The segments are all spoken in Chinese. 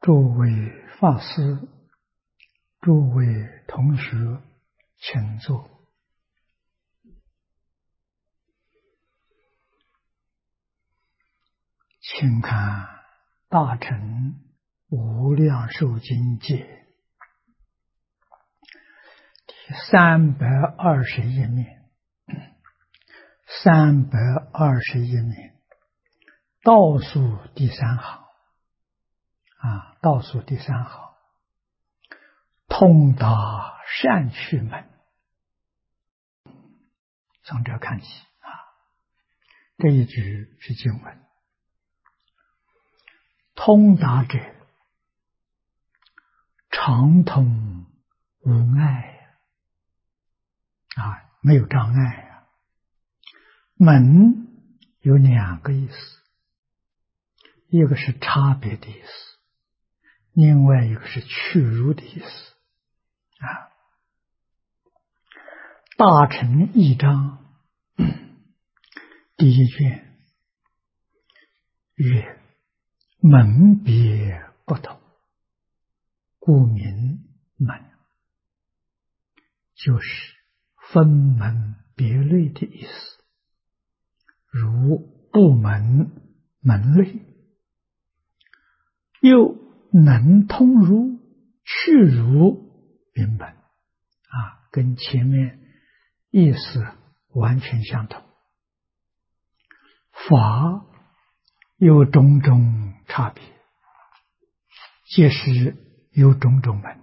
诸位法师、诸位同学，请坐。请看《大乘无量寿经解》第321面，321面，倒数第三行倒数第三行，通达善趣门。从这看起这一句是经文。通达者，常通无碍没有障碍门有两个意思，一个是差别的意思，另外一个是去如的意思大乘义章第一卷曰：门别不同，故名门，就是分门别类的意思，如部门门类，又能通如去如名门跟前面意思完全相同。法有种种差别，皆是有种种门，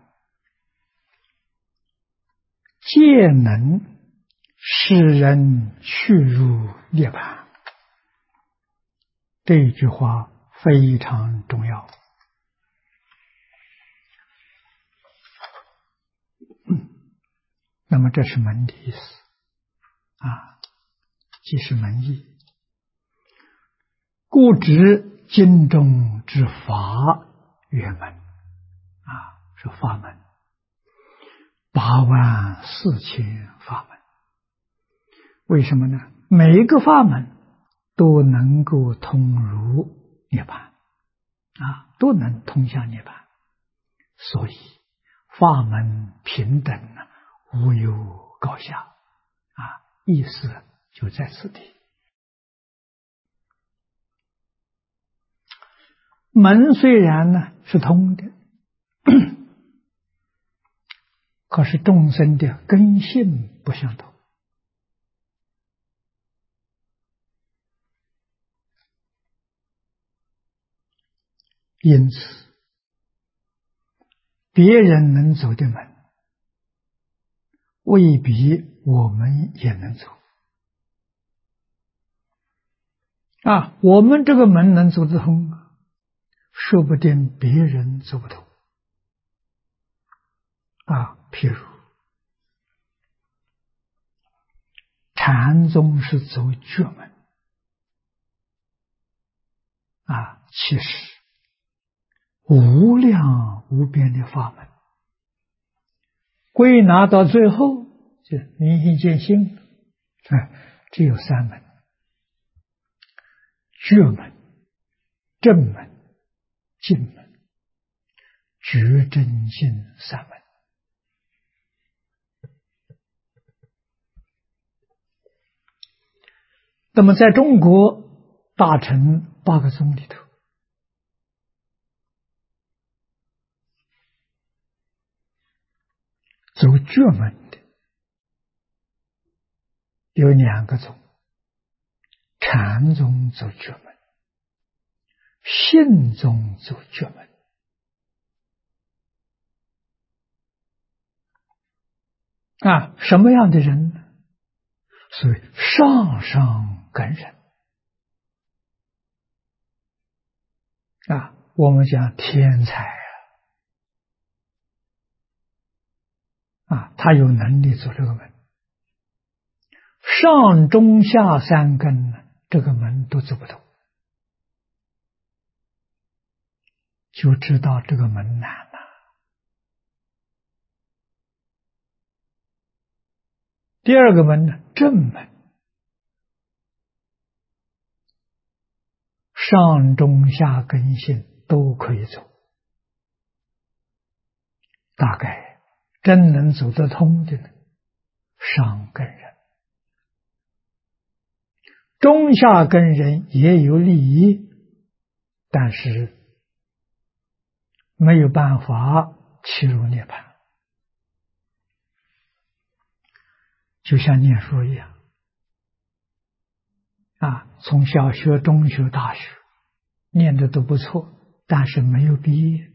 皆能使人去入涅槃。这一句话非常重要。那么这是门的意思即是门义。故知经中之法曰门是法门，84000法门。为什么呢？每一个法门都能够通入涅槃都能通向涅槃，所以法门平等无有高下意思就在此地。门虽然是通的，可是众生的根性不相同，因此别人能走的门，未必我们也能走我们这个门能走得通，说不定别人走不通譬如禅宗是走觉门其实无量无边的法门，归纳到最后就明心见性只有3门：觉门、正门、净门，觉真净3门。那么在中国大乘8个宗里头，走觉门的有2个宗，禅宗走觉门，信宗走觉门什么样的人呢？所谓上上根人我们讲天才他有能力走这个门，上中下3根这个门都走不通，就知道这个门难第2个门呢，正门，上中下根性都可以走大概真能走得通的呢，上根人。中下根人也有利益，但是没有办法契入涅槃，就像念书一样从小学、中学、大学念的都不错，但是没有毕业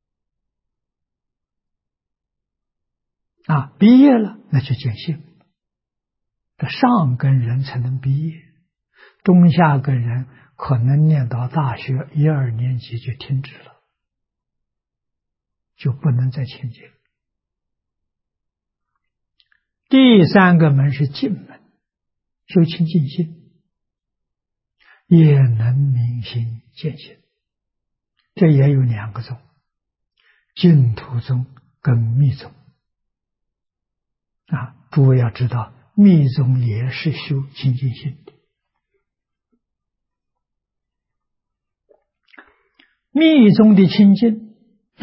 毕业了那就见性，这上根人才能毕业，中下根人可能念到大学1、2年级就停止了，就不能再亲近。第3个门是净门，修清净心，也能明心见性。这也有2个宗，净土宗跟密宗诸位要知道，密宗也是修清净心的。密宗的清净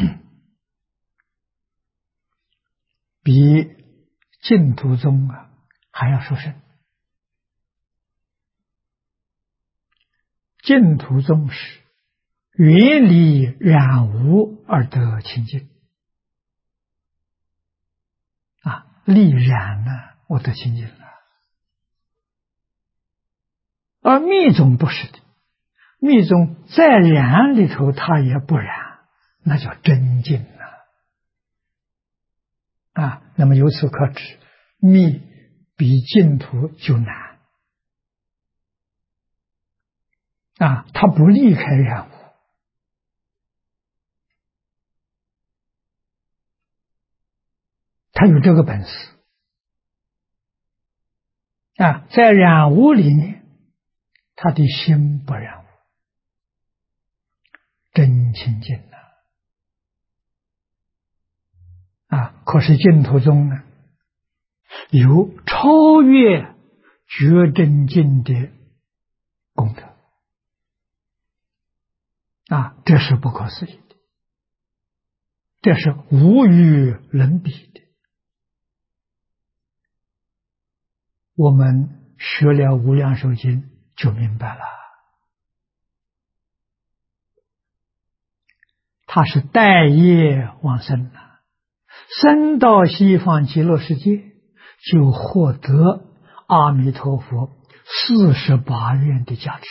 比净土宗还要殊胜。净土宗是远离染污而得清净离染我得清净了。而密宗不是的，密宗在染里头它也不染，那叫真净那么由此可知，密比净土就难它不离开染污，他有这个本事在染污里面，他的心不染污，真清净可是净土中呢，有超越觉真境的功德这是不可思议的，这是无与伦比的。我们学了无量寿经就明白了，他是带业往生生到西方极乐世界，就获得阿弥陀佛48愿的加持。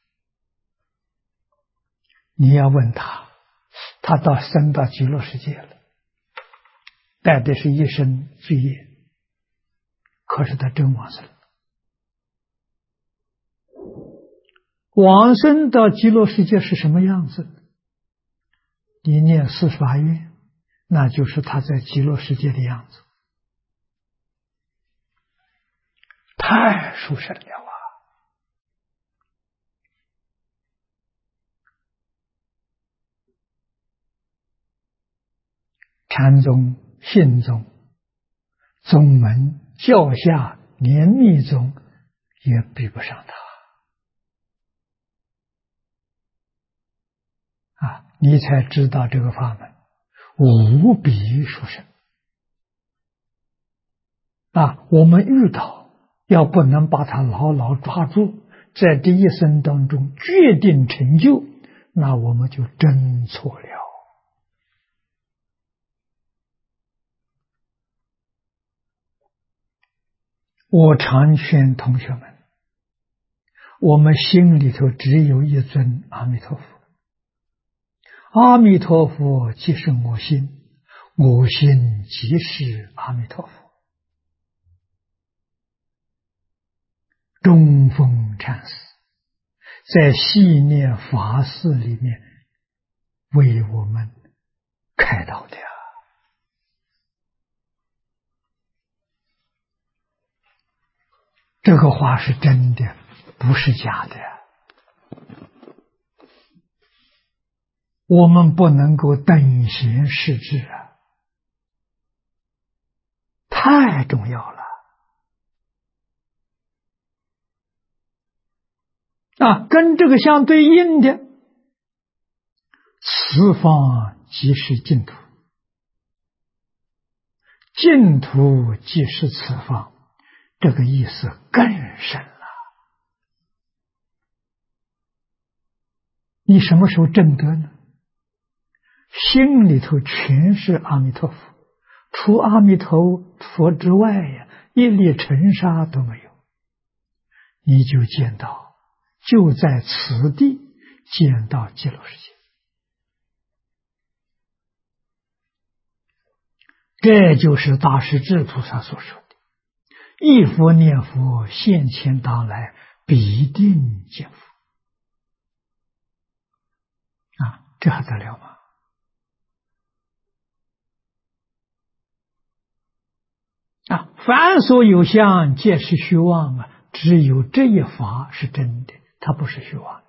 你要问他，他生到极乐世界了，带的是一生罪业，可是他真往生了。往生到极乐世界是什么样子？你念48愿，那就是他在极乐世界的样子，太殊胜了禅宗、信宗、宗门、教下，连密宗也比不上他你才知道这个法门无比殊胜我们遇到要不能把它牢牢抓住，在这一生当中决定成就，那我们就真错了。我常劝同学们，我们心里头只有一尊阿弥陀佛，阿弥陀佛即是我心，我心即是阿弥陀佛。中峰禅师在系念法事里面为我们开导的这个话是真的，不是假的。我们不能够等闲视之太重要了跟这个相对应的，此方即是净土。 净土即是此方，这个意思更深了。你什么时候证得呢？心里头全是阿弥陀佛，除阿弥陀佛之外呀，一粒尘沙都没有，你就见到，就在此地见到极乐世界。这就是大势至菩萨所说的：一佛念佛，现前当来，必定见佛。这还得了吗？凡所有相，皆是虚妄啊！只有这一法是真的，它不是虚妄的。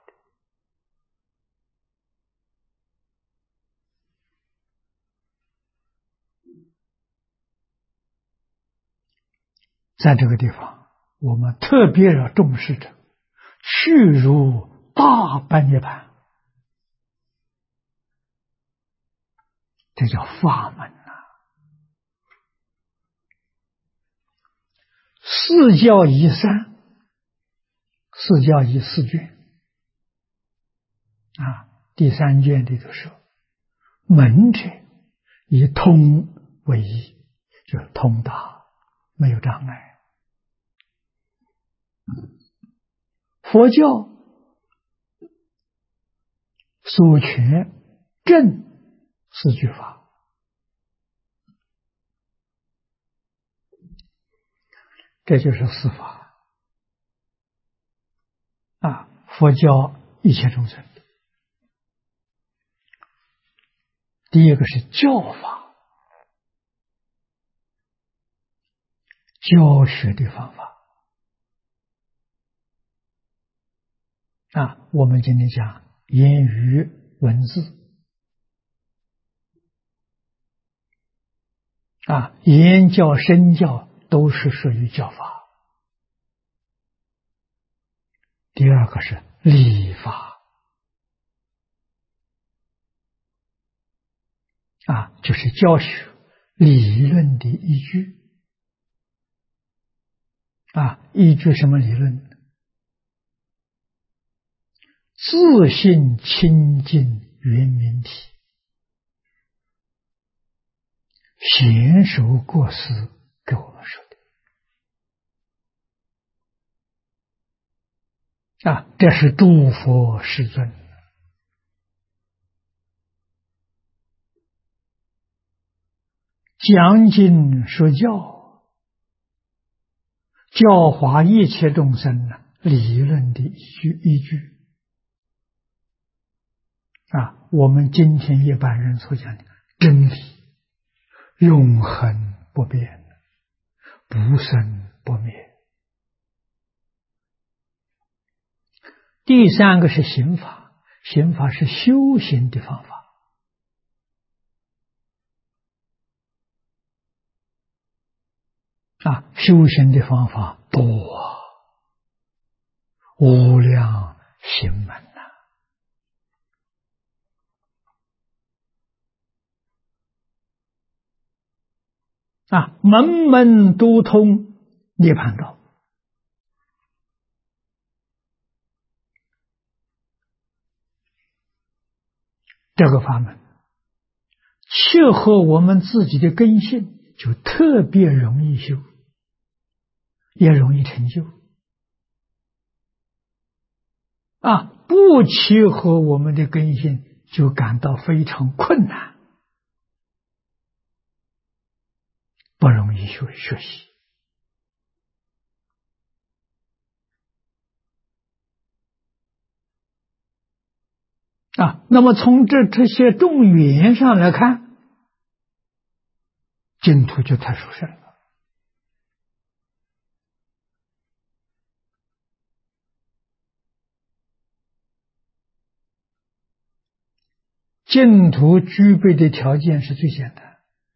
在这个地方，我们特别要重视着去如大般涅槃，这叫法门呐。四教以三，四教以四卷第三卷里头说，门者以通为义，就是通达，没有障碍。佛教所全正四句法，这就是四法佛教一切众生。第一个是教法，教学的方法我们今天讲言语文字言教身教都是属于教法。第二个是理法就是教学理论的依据依据什么理论？自性清净圆明体，贤首过失给我们说的这是诸佛世尊讲经说教，教化一切众生理论的依据我们今天一般人所讲的真理，永恒不变，不生不灭。第三个是行法，行法是修行的方法修行的方法多无量行门门门都通涅槃道。这个法门切合我们自己的根性，就特别容易修，也容易成就不切合我们的根性，就感到非常困难，不容易学习那么从这些众缘上来看，净土就太殊胜了。净土具备的条件是最简单，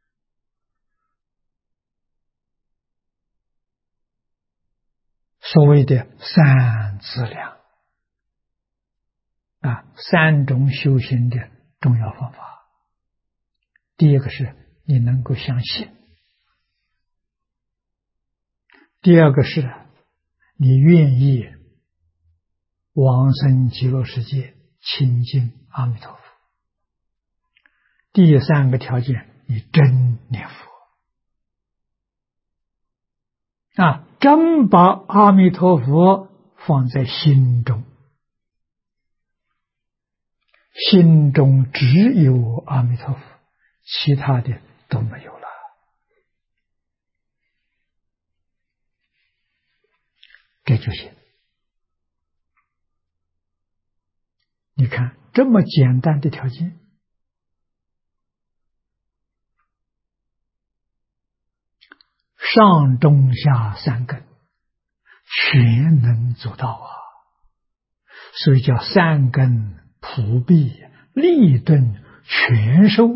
所谓的三资粮三种修行的重要方法。第一个是你能够相信第二个是你愿意往生极乐世界，亲近阿弥陀佛。第三个条件，你真念佛真把阿弥陀佛放在心中，心中只有阿弥陀佛，其他的都没有了。这就行。你看这么简单的条件，上中下三根全能做到所以叫三根普必，利顿全收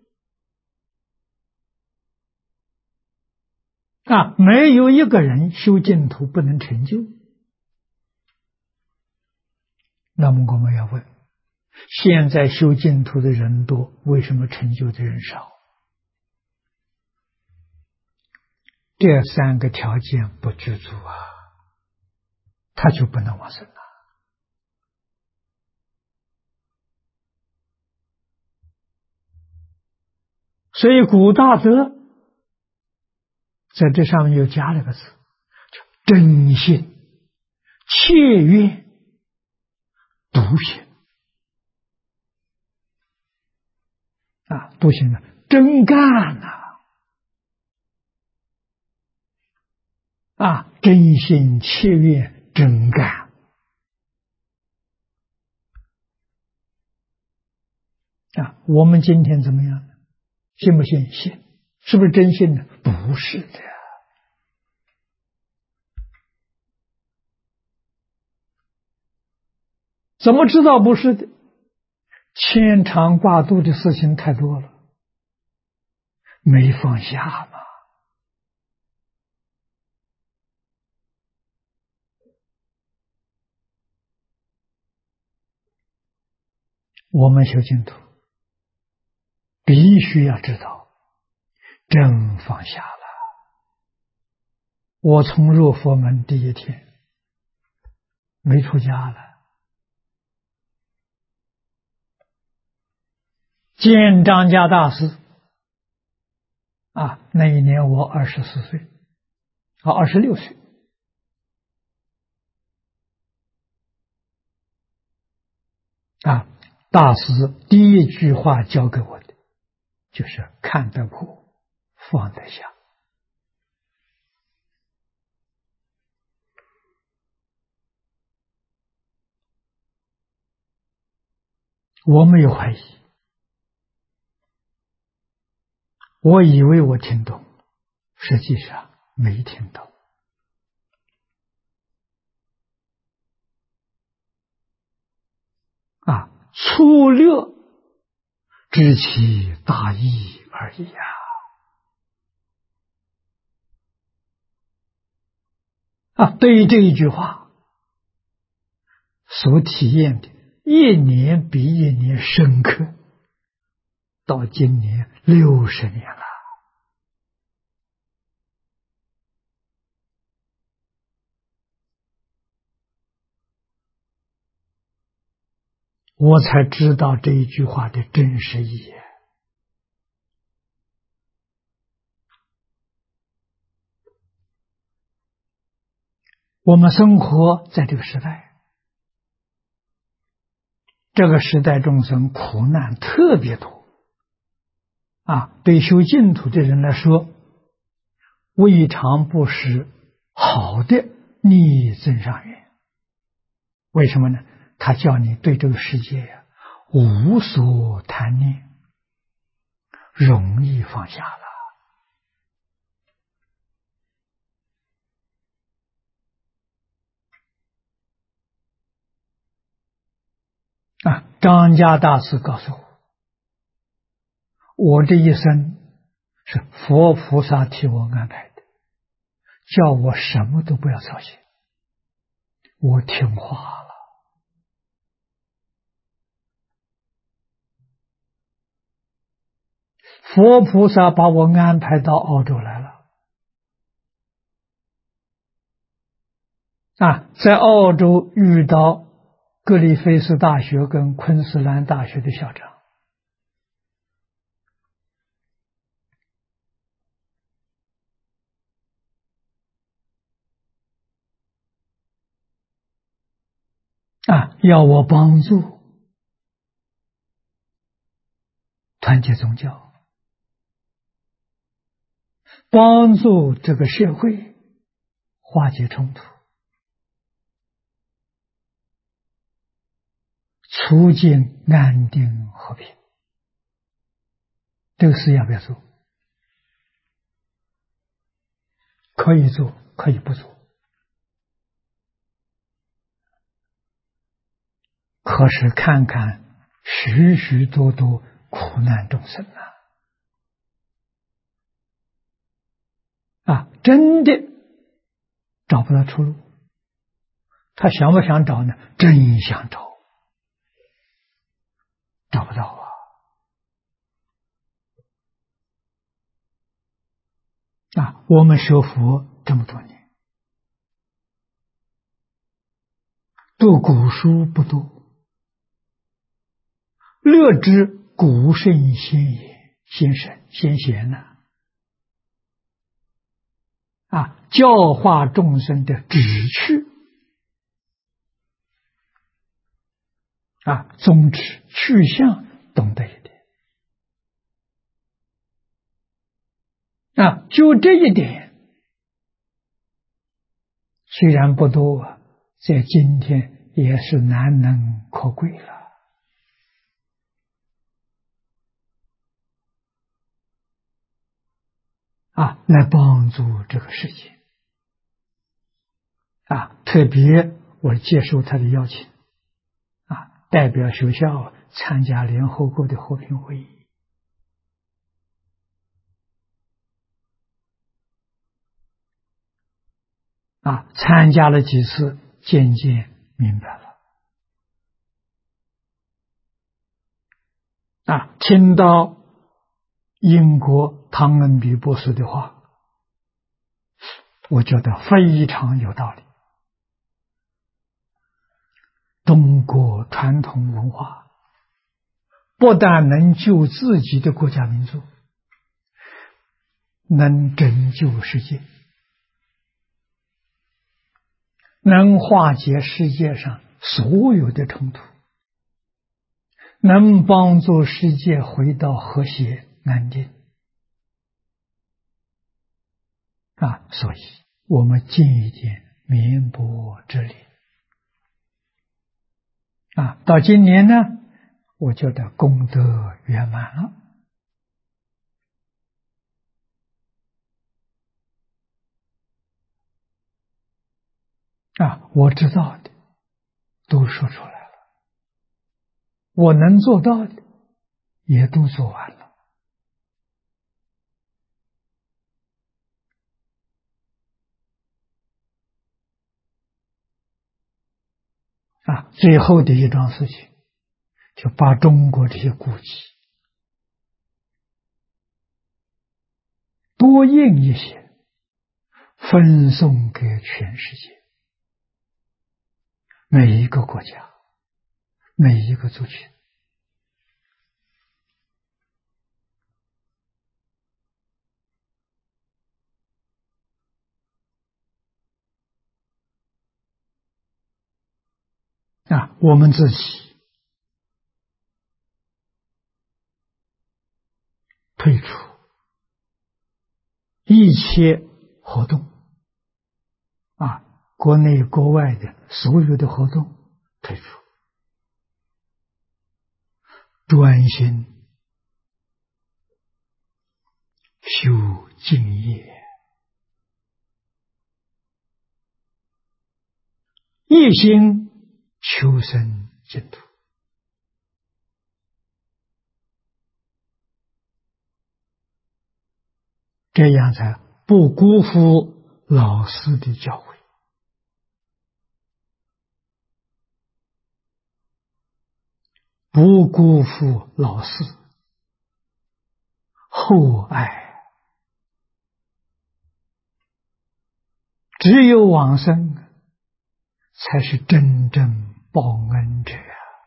没有一个人修净土不能成就。那么我们要问，现在修净土的人多，为什么成就的人少？这三个条件不具足他就不能往生了。所以古大德在这上面又加了个字，叫真信、切愿、笃信笃信呢，真干真信、切愿、真干我们今天怎么样呢？信不信？信。是不是真信呢？不是的。怎么知道不是的？牵肠挂肚的事情太多了，没放下嘛。我们修净土必须要知道真放下了。我从入佛门第一天没出家了，见张家大师那一年我24岁26岁大师第一句话教给我的就是看得破，放得下。我没有怀疑，我以为我听懂，实际上没听懂粗略知其大义而已对于这一句话所体验的一年比一年深刻，到今年60年了。我才知道这一句话的真实意义。我们生活在这个时代，这个时代众生苦难特别多对修净土的人来说，未尝不是好的逆增上缘。为什么呢？他叫你对这个世界无所贪念，容易放下了。张家大师告诉我这一生是佛菩萨替我安排的，叫我什么都不要操心，我听话了。佛菩萨把我安排到澳洲来了， 在澳洲遇到格里菲斯大学跟昆士兰大学的校长，要我帮助团结宗教，帮助这个社会化解冲突，促进安定和平。这个事要不要做？可以做，可以不做。可是看看许许多多苦难众生真的找不到出路。他想不想找呢？真想找，找不到我们学佛这么多年，读古书不多，略知古圣先贤、先神、先贤教化众生的旨趣宗旨、去向懂得一点就这一点，虽然不多在今天也是难能可贵了来帮助这个世界特别我接受他的邀请代表学校参加联合国的和平会议参加了几次，渐渐明白了听到英国汤恩比博士的话，我觉得非常有道理。中国传统文化不但能救自己的国家民族，能拯救世界，能化解世界上所有的冲突，能帮助世界回到和谐安定所以我们尽一点绵薄之力到今年呢，我觉得功德圆满了我知道的都说出来了，我能做到的也都做完了最后的一桩事情，就把中国这些古籍多印一些，分送给全世界每一个国家，每一个族群我们自己退出一切活动国内国外的所有的活动退出，专心修净业，一心求生净土。这样才不辜负老师的教诲，不辜负老师厚爱，只有往生才是真正报恩者。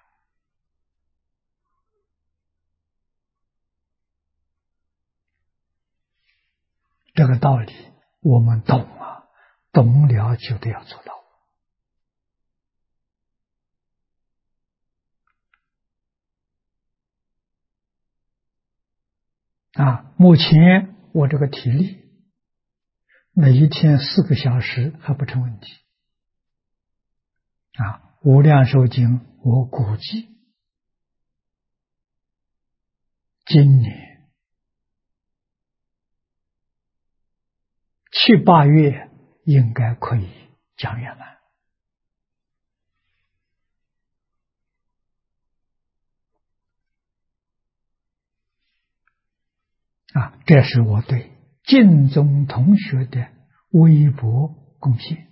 这个道理我们懂啊，懂了就得要做到。目前我这个体力，每一天4个小时还不成问题。无量寿经我估计今年7、8月应该可以讲圆满。这是我对净宗同学的微薄贡献。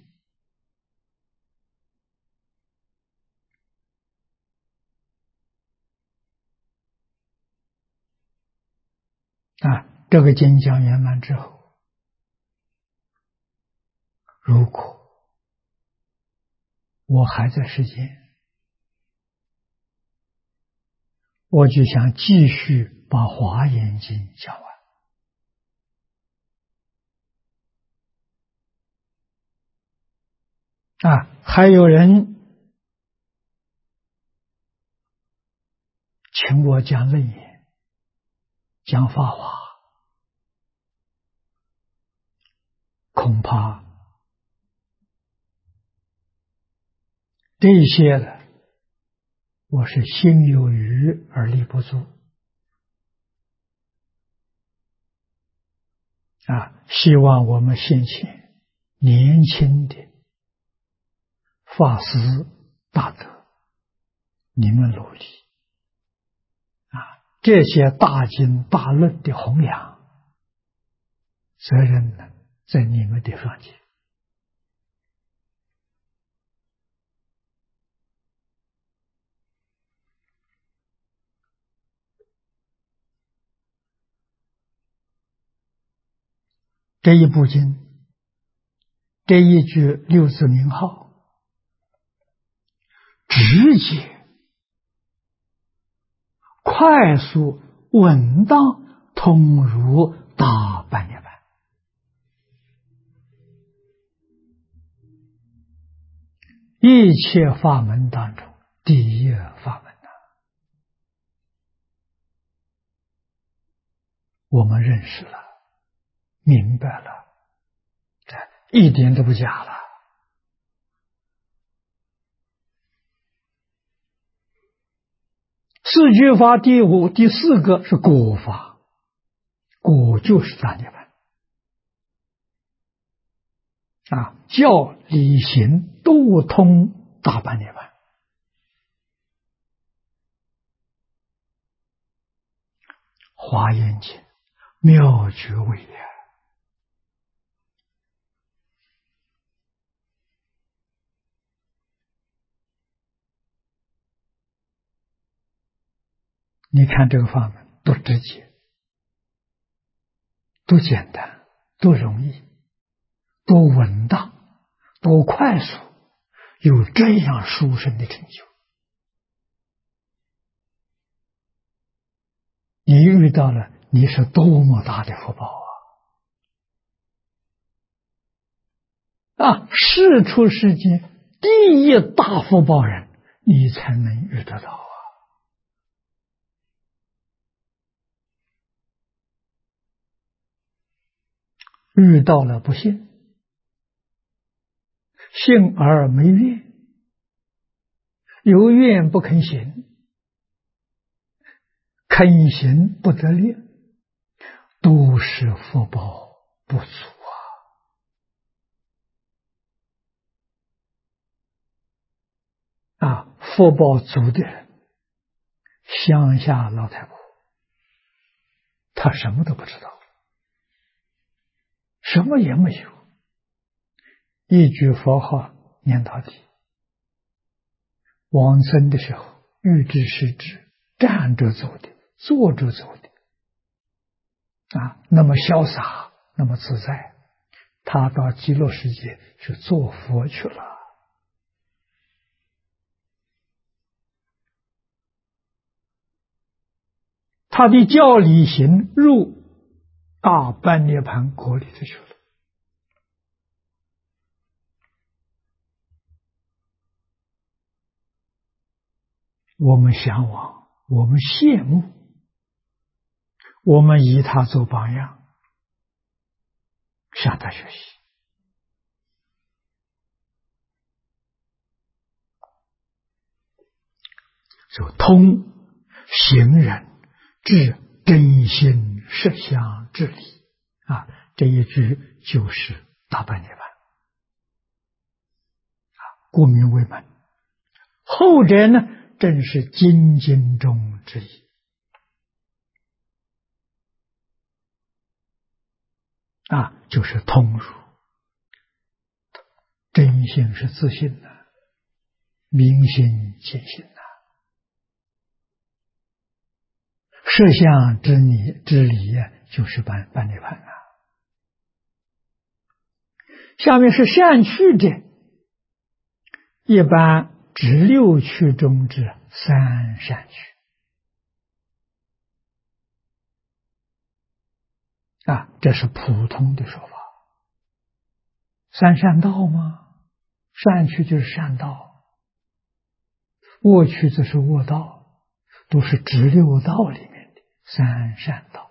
这个经讲圆满之后，如果我还在世间，我就想继续把《华严经》讲完。还有人请我讲楞严，讲法华，恐怕这些呢，我是心有余而力不足。希望我们现前年轻的法师大德，你们努力这些大经大论的弘扬，责任呢在你们的上肩。这一部经，这一句六字名号，直接、快速、稳当通入大般涅槃，一切法门当中第一法门我们认识了，明白了，这一点都不假了。四句法第4个是果法，果就是大涅槃教理行都通大般涅槃。华严经妙绝伟业，你看这个法门多直接，多简单，多容易，多稳当，多快速，有这样殊胜的成就。你遇到了，你是多么大的福报世出世间第一大福报人，你才能遇得到遇到了不信，信而没愿，有愿不肯行，肯行不得力，都是福报不足福报足的人，乡下老太婆，她什么都不知道，什么也没有，一句佛号念到底。往生的时候，欲知是知，站着走的，坐着走的那么潇洒，那么自在，他到极乐世界去做佛去了。 他的教理行入大般涅盘国里头去了。我们向往，我们羡慕，我们以他做榜样，向他学习。就通行人至真心实相之理啊，这一句就是大般涅盘啊，故名为门。后者呢，正是经经中之意啊，就是通入。真心是自信的，明心见性的。实相之理就是般涅盘啊。下面是善趣者，一般指六趣中之三善趣啊，这是普通的说法。三善道吗？善趣就是善道，恶趣就是恶道，都是指六道里面的三善道。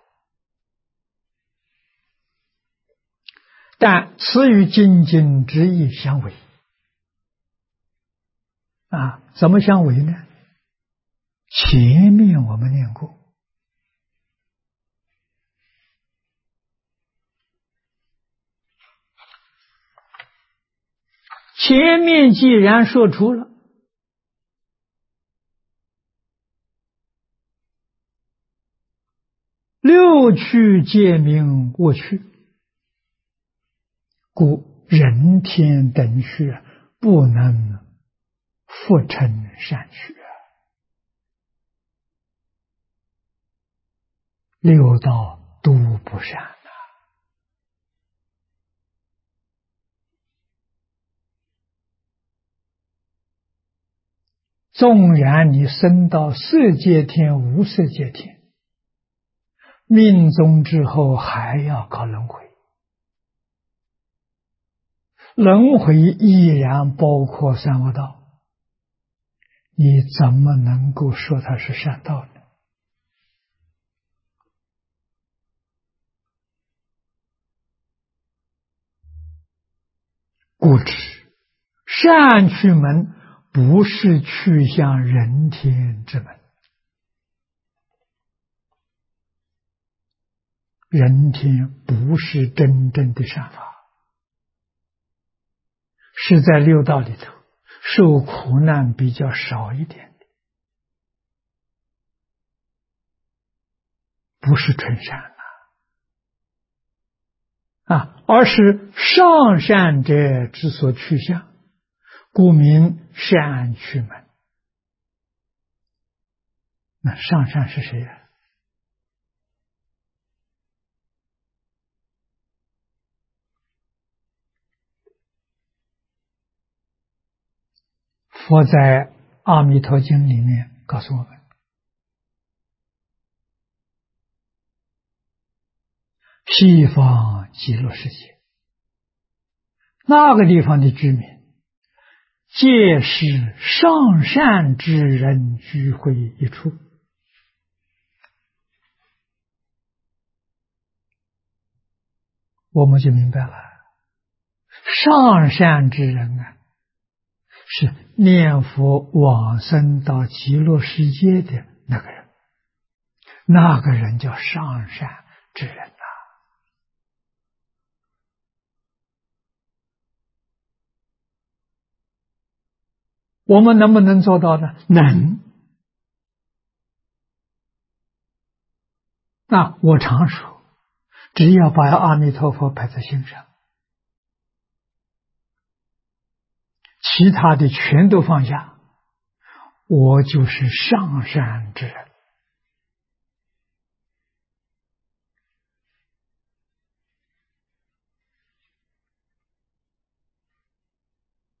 但此与经经之意相违啊，怎么相违呢？前面我们念过，前面既然说出了六趣皆名恶趣，故人天等趣不能复称善趣，六道都不善啊。纵然你升到色界天、无色界天，命终之后还要搞轮回，轮回依然包括三恶道，你怎么能够说它是善道呢？故知善趣门不是去向人天之门，人天不是真正的善法，是在六道里头受苦难比较少一点的，不是纯善啊，而是上善者之所趋向，故名善趣门。那上善是谁呀？佛在《阿弥陀经》里面告诉我们，西方极乐世界那个地方的居民，皆是上善之人聚会一处。我们就明白了，上善之人啊，是念佛往生到极乐世界的那个人，那个人叫上善之人啊。我们能不能做到呢？能。那我常说，只要把阿弥陀佛摆在心上，其他的全都放下，我就是上善之人。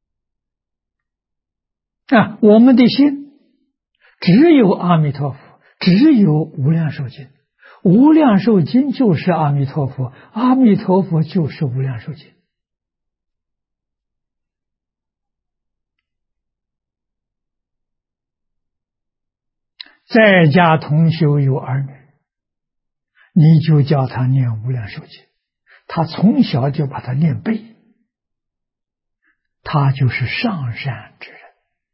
我们的心只有阿弥陀佛， 只有无量寿经，无量寿经就是阿弥陀佛，阿弥陀佛就是无量寿经。在家同修有儿女，你就叫他念无量寿经，他从小就把它念背，他就是上善之人。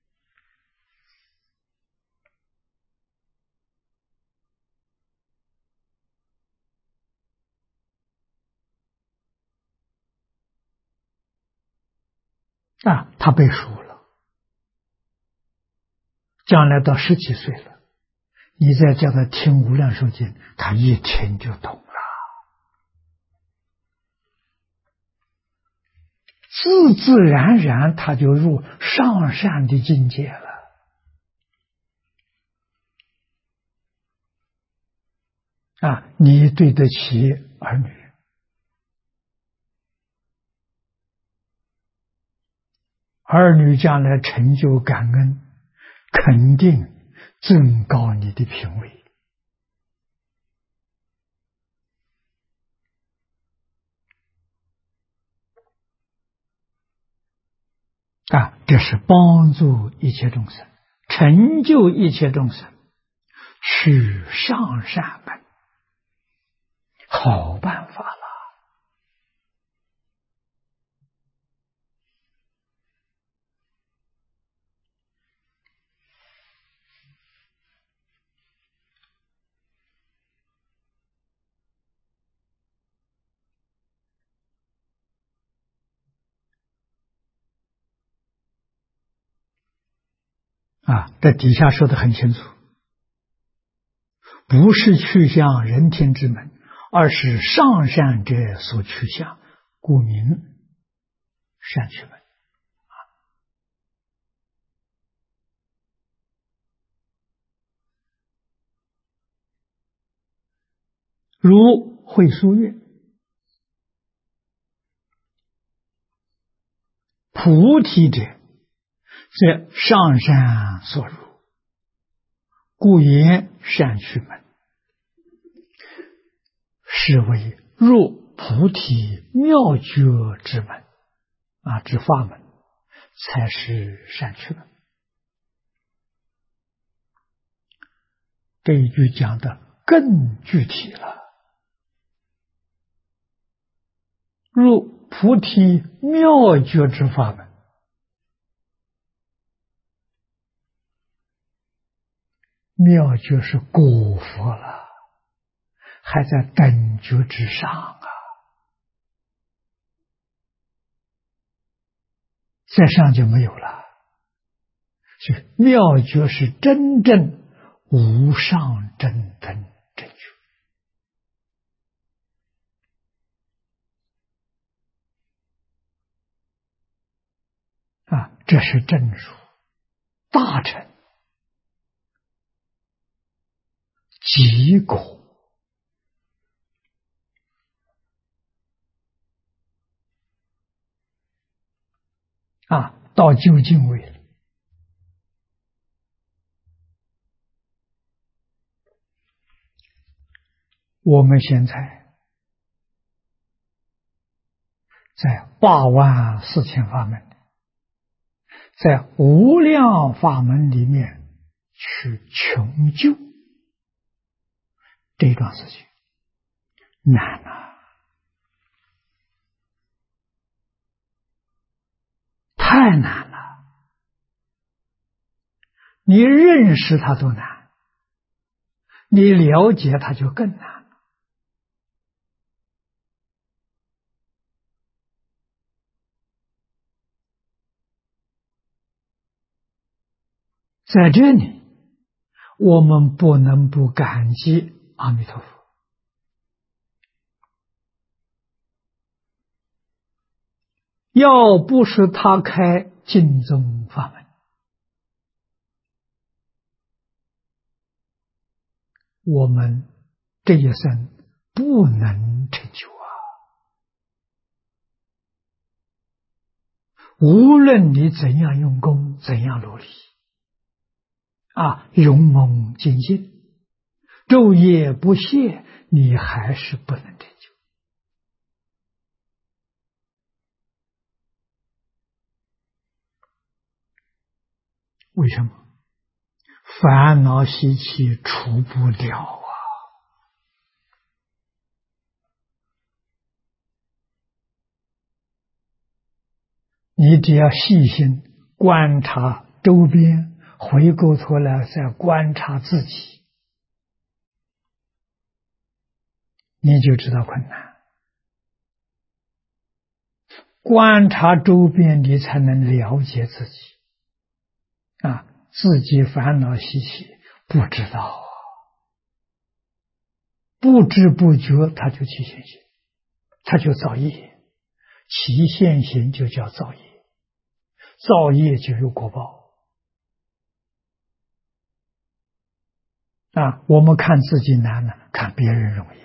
他背熟了，将来到17岁了，你再叫他听无量寿经，他一听就懂了，自自然然他就入上善的境界了。你对得起儿女，儿女将来成就感恩，肯定增高你的品位。这是帮助一切众生，成就一切众生，去上善门，好办法了。这底下说的很清楚，不是去向人天之门，而是上善者所去向，故名善趣门。如会书曰：菩提者，则上善所入，故言善趣门。是为入菩提妙觉之门之法门，才是善趣门。这一句讲的更具体了。入菩提妙觉之法门，妙觉是果佛了，还在等觉之上在上就没有了。所以妙觉是真正无上正等正觉。这是正属大乘极果。到究竟位了。我们现在在84000法门，在无量法门里面去穷究这桩事情，难啊，太难了。你认识它都难，你了解它就更难。在这里，我们不能不感激阿弥陀佛。要不是他开净宗法门，我们这一生不能成就无论你怎样用功，怎样努力，勇猛精进， 昼夜不懈，你还是不能成就。为什么？烦恼习气除不了啊！你只要细心观察周边，回过头来再观察自己，你就知道困难。观察周边，你才能了解自己啊！自己烦恼习气不知道啊，不知不觉他就起现行，他就造业，起现行就叫造业，造业就有果报啊！我们看自己难了，看别人容易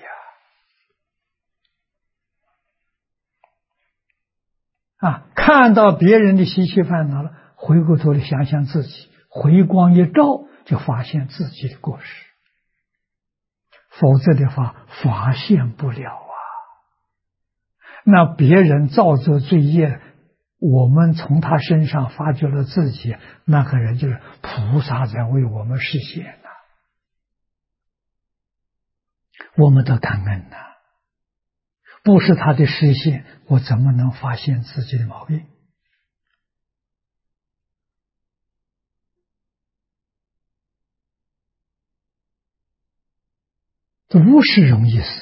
啊！看到别人的习气烦恼了，回过头来想想自己，回光一照，就发现自己的过失，否则的话发现不了啊。那别人造作罪业，我们从他身上发觉了自己，那个人就是菩萨在为我们示现呐，我们都感恩呐。不是他的示现，我怎么能发现自己的毛病？不是容易死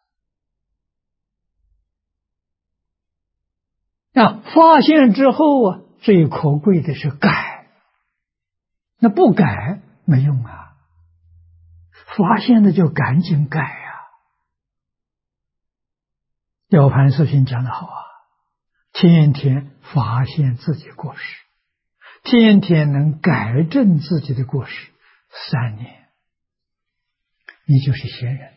啊！发现之后啊，最可贵的是改，那不改没用啊！发现了就赶紧改啊！了盘师兄讲得好啊，天天发现自己过失，天天能改正自己的过失，3年，你就是贤人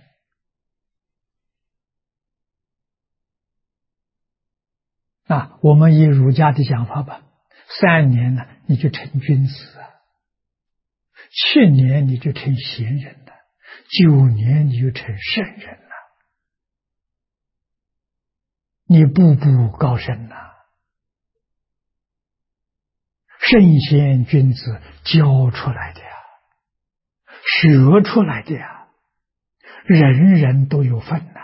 啊！我们以儒家的讲法吧，3年呢，你就成君子啊；7年你就成贤人了；9年你就成圣人了。你步步高升了，圣贤君子教出来的呀，学出来的呀，人人都有份呐。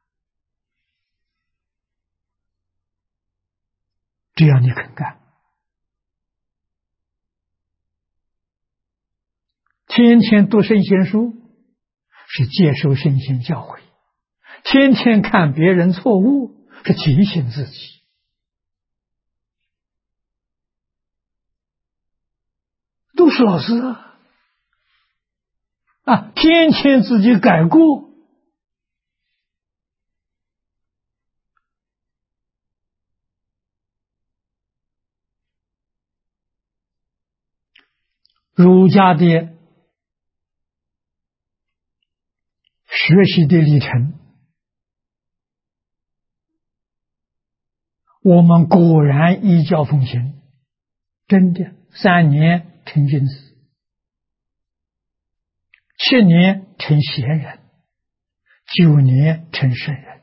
只要你肯干，天天读圣贤书，是接受圣贤教诲；天天看别人错误，是提醒自己。都是老师啊，天天自己改过。儒家的学习的历程，我们果然依教奉行，真的3年成君子，7年成贤人，9年成圣人。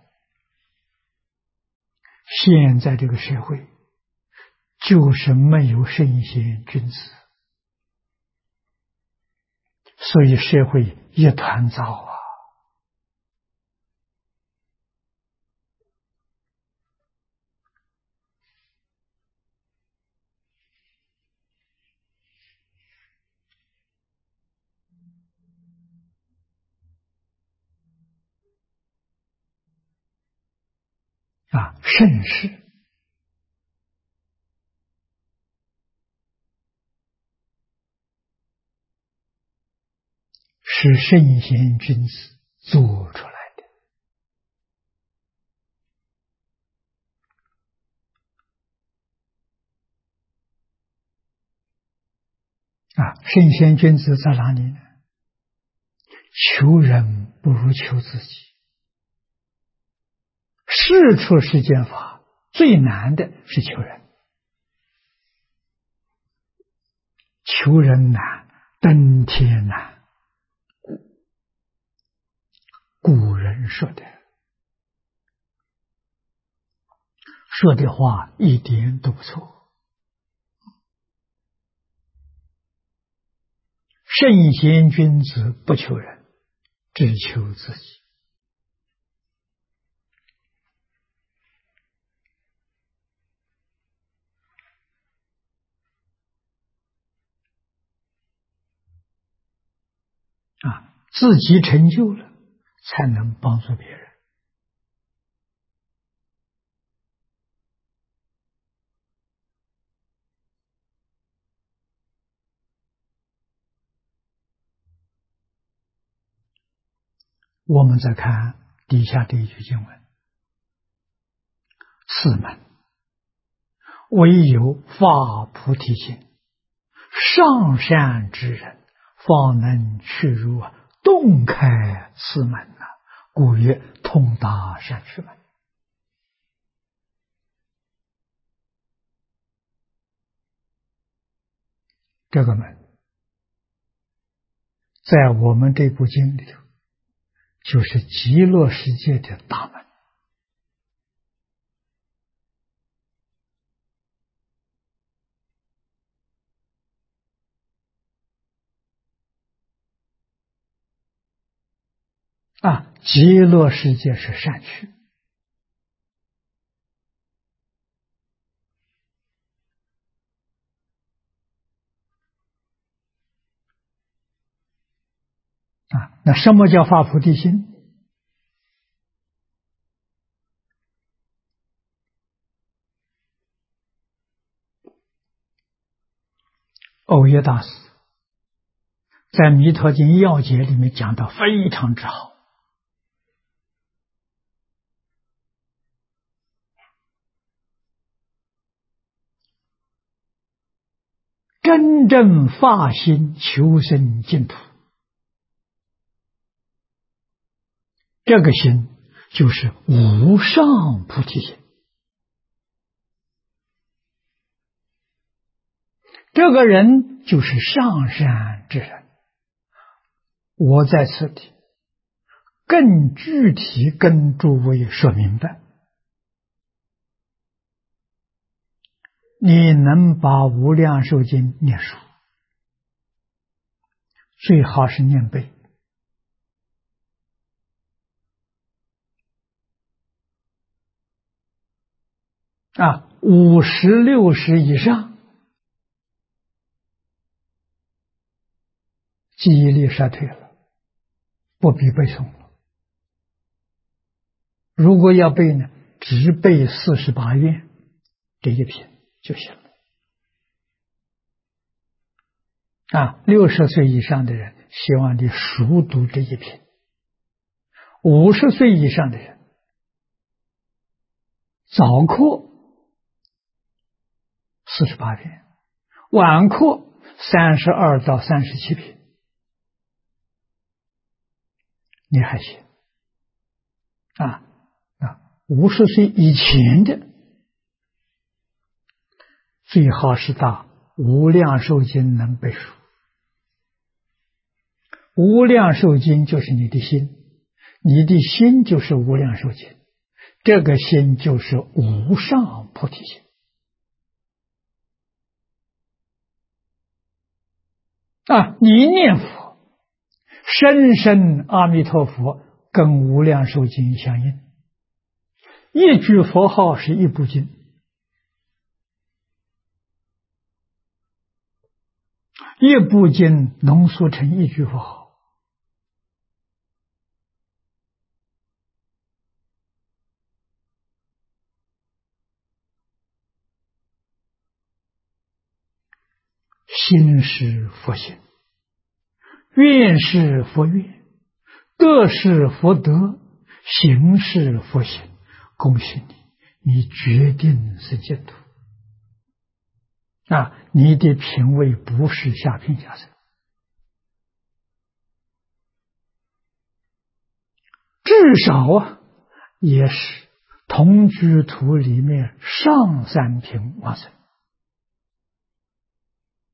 现在这个社会就是没有圣贤君子，所以社会一团糟圣事是圣贤君子做出来的圣贤君子在哪里呢？求人不如求自己。事出世间法最难的是求人，求人难，登天难古人说的，说的话一点都不错。圣贤君子不求人，只求自己。自己成就了，才能帮助别人。我们再看底下这一句经文：四门唯有发菩提心，上善之人，方能去入洞开四门故曰通达善趣门。这个门在我们这部经里头，就是极乐世界的大门。极乐世界是善趣，那什么叫发菩提心？藕益大师在《弥陀经要解》里面讲的非常之好。真正发心求生净土，这个心就是无上菩提心。这个人就是上善之人。我在此地更具体跟诸位说明白，你能把无量寿经念熟，最好是念背。50、60以上，记忆力衰退了，不必背诵了。如果要背呢，只背48愿这一品就行了。60岁以上的人，希望你熟读这一品；50岁以上的人，早课48遍，晚课32到37品，你还行。50岁以前的，最好是大无量寿经能背熟。无量寿经就是你的心，你的心就是无量寿经，这个心就是无上菩提心。你念佛，声声阿弥陀佛跟无量寿经相应，一句佛号是一部经，一部经浓缩成一句佛号。心是佛心，愿是佛愿，德是佛德，行是佛行。恭喜你，你决定是净土。你的品位不是下品下生，至少也是同居土里面上3品往生。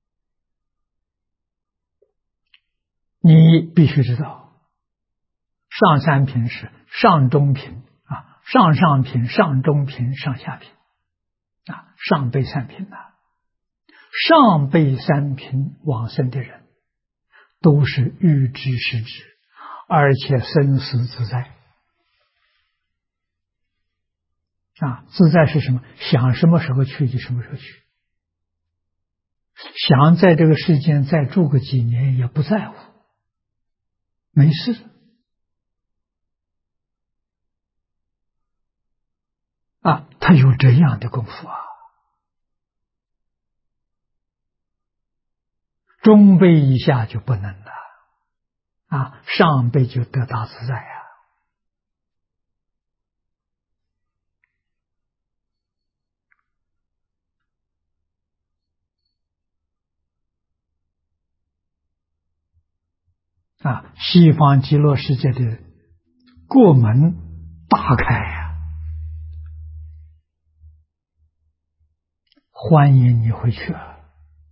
你必须知道， 上三品是上中品啊，上上品、上中品、上下品啊，上辈三品呐。上辈三品往生的人，都是欲知时知，而且生死自在啊。自在是什么？想什么时候去就什么时候去，想在这个世间再住个几年也不在乎，没事啊。他有这样的功夫啊。中辈以下就不能了啊，上辈就得大自在啊。西方极乐世界的过门大开呀，欢迎你回去啊。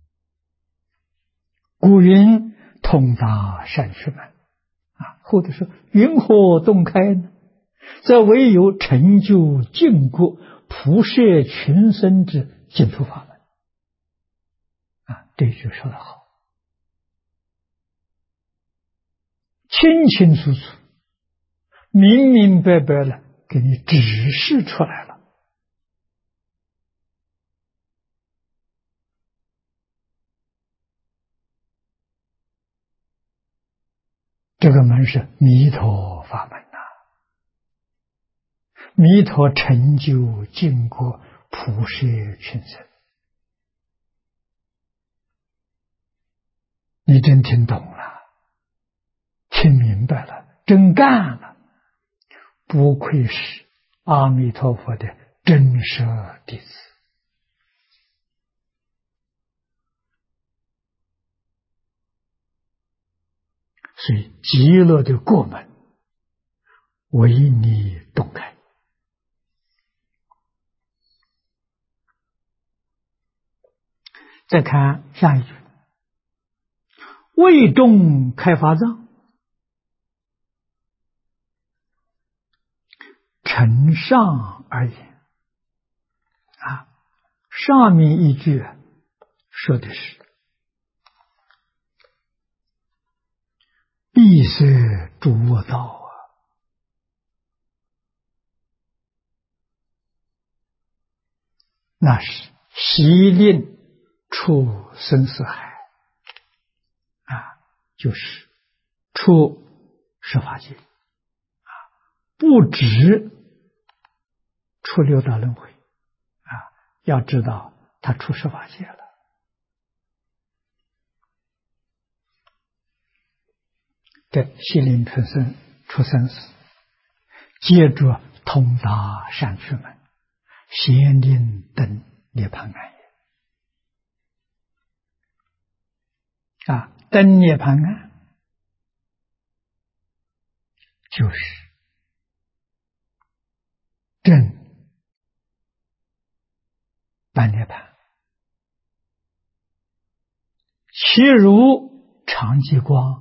古云通达善趣门啊，或者说云何洞开呢？则唯有成就净国普摄群生之净土法门啊。这句说得好，清清楚楚、明明白白的给你指示出来了。这个门是弥陀法门呐，弥陀成就净国普摄群生。你真听懂了，听明白了，真干了，不愧是阿弥陀佛的真实弟子。所以极乐的过门唯你洞开。再看下一句，为众开发藏，承上而言啊。上面一句说的是闭塞诸恶道啊，那是习令出生死海啊，就是出十法界啊，不止出六道轮回啊，要知道他出十法界了。这习令出生死，接着通达善趣门，贤令等涅槃岸也啊。登涅槃岸就是正般涅槃，其如常寂光。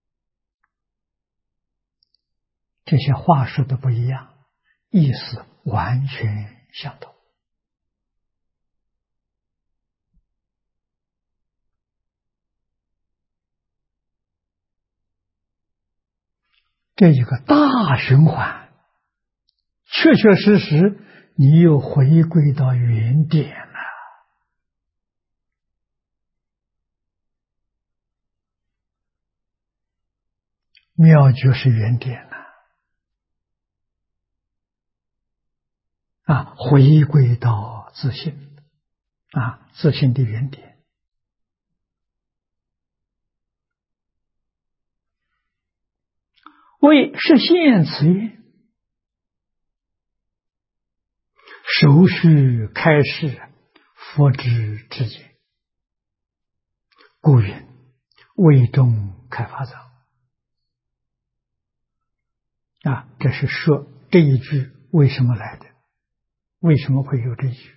这些话说的不一样，意思完全相同。这一个大循环，确确实实你又回归到原点了。妙就是原点了啊，回归到自信啊，自信的原点。为实现此愿，首须开示佛之知见，故云为众开发藏啊。这是说这一句为什么来的，为什么会有这一句，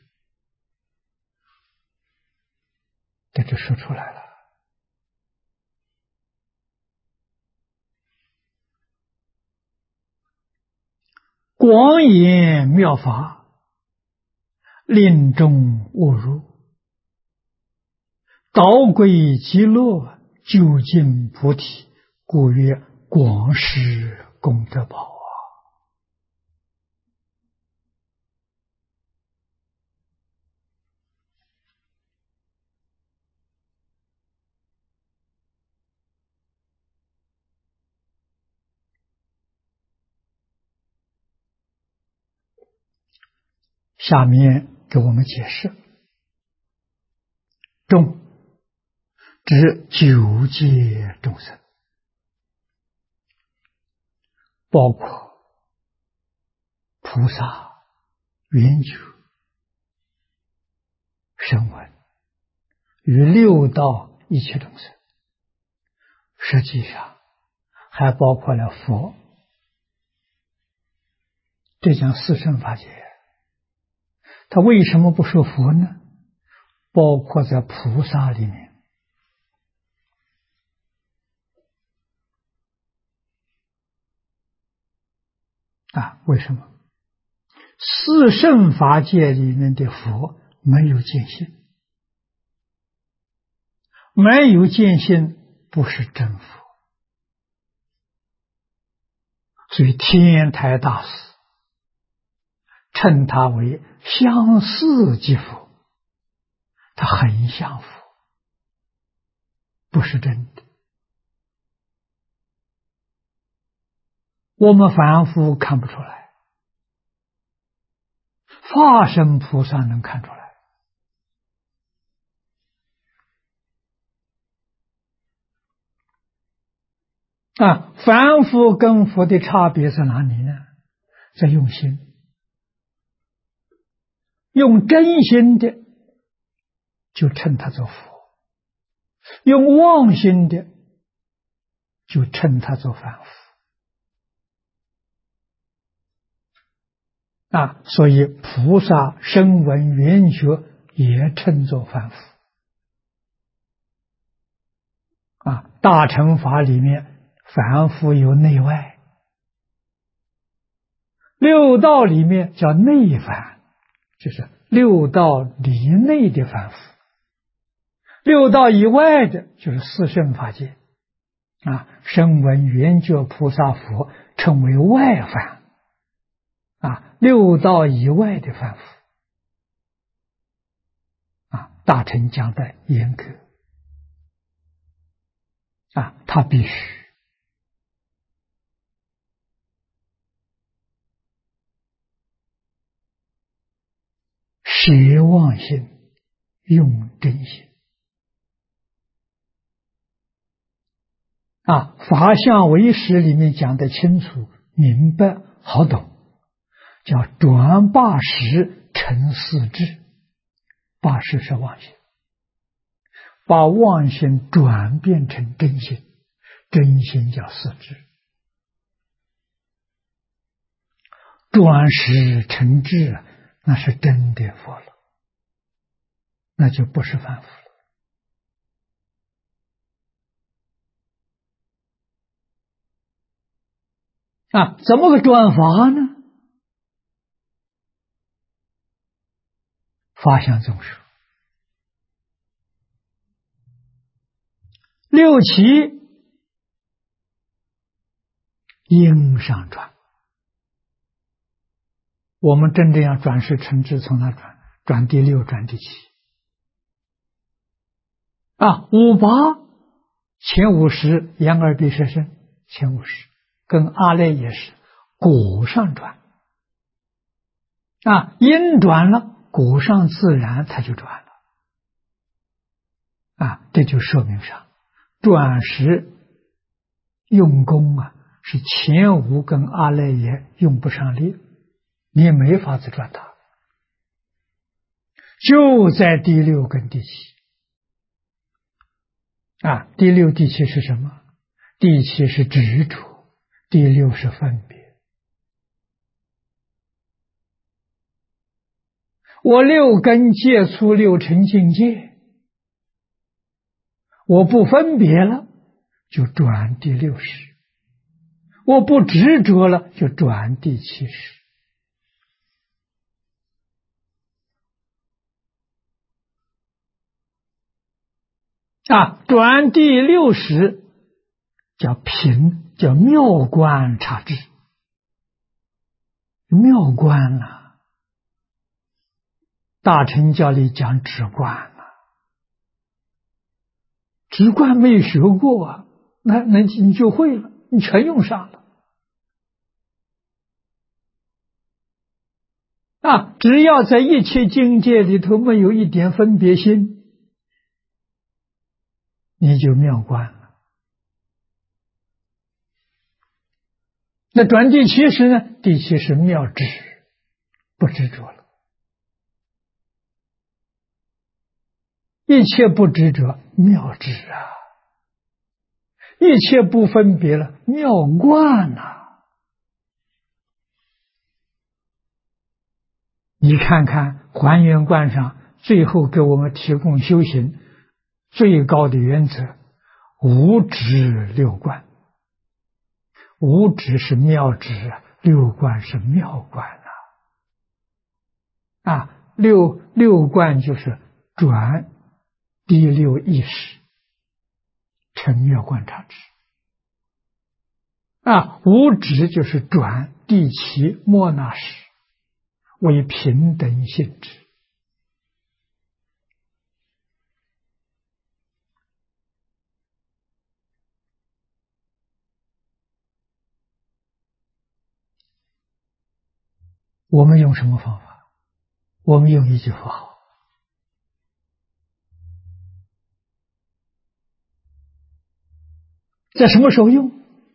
这就说出来了。 广言妙法，令众悟入，导归极乐，究竟菩提，故曰广施功德宝啊！下面给我们解释，众指九界众生，包括菩萨、圆觉、声闻与六道一切众生，实际上还包括了佛。这讲四圣法界，他为什么不说佛呢？包括在菩萨里面。为什么？四圣法界里面的佛没有见性，没有见性不是真佛，所以天台大师称他为相似即佛，他很像佛，不是真的。我们凡夫看不出来，法身菩萨能看出来。凡夫跟佛的差别在哪里呢？在用心，用真心的就称他做佛，用妄心的就称他做凡夫。所以菩萨、声闻、缘觉也称作凡夫。大乘法里面凡夫有内外，六道里面叫内凡，就是六道里内的凡夫，六道以外的就是四圣法界。声闻、缘觉、菩萨、佛称为外凡。六道以外的凡夫，大乘讲的严格，他必须舍妄心，用真心。法相唯识里面讲的清楚明白好懂，叫转八识成四智。八识是妄心，把妄心转变成真心，真心叫四智。转识成智，那是真的佛了，那就不是凡夫了。怎么个转法呢？法相宗说，六七应上转。我们真正要转世成智，从哪转？转第六，转第七。五八前50眼耳鼻舌身，前50跟阿赖也是果上转。因转了，果上自然它就转了。这就说明上转识用功是前5跟阿赖耶用不上力，你也没法子转它，就在第六跟第七。第六、第七是什么？第七是执着，第六是分别。我六根接触六尘境界，我不分别了，就转第60；我不执着了，就转第70。 转第60叫品，叫妙观察智。妙观大乘教里讲直观直观没有学过那你就会了，你全用上了只要在一切境界里头没有一点分别心，你就妙观了。那转第70呢？第70妙智，不执着了，一切不执着，妙智一切不分别了，妙观你看看还原观上最后给我们提供修行最高的原则，无执六观。无执是妙执六观是妙观六观就是转第六意识成妙观察智无执就是转第7莫那识为平等性质。我们用什么方法？我们用一句佛号。在什么时候用？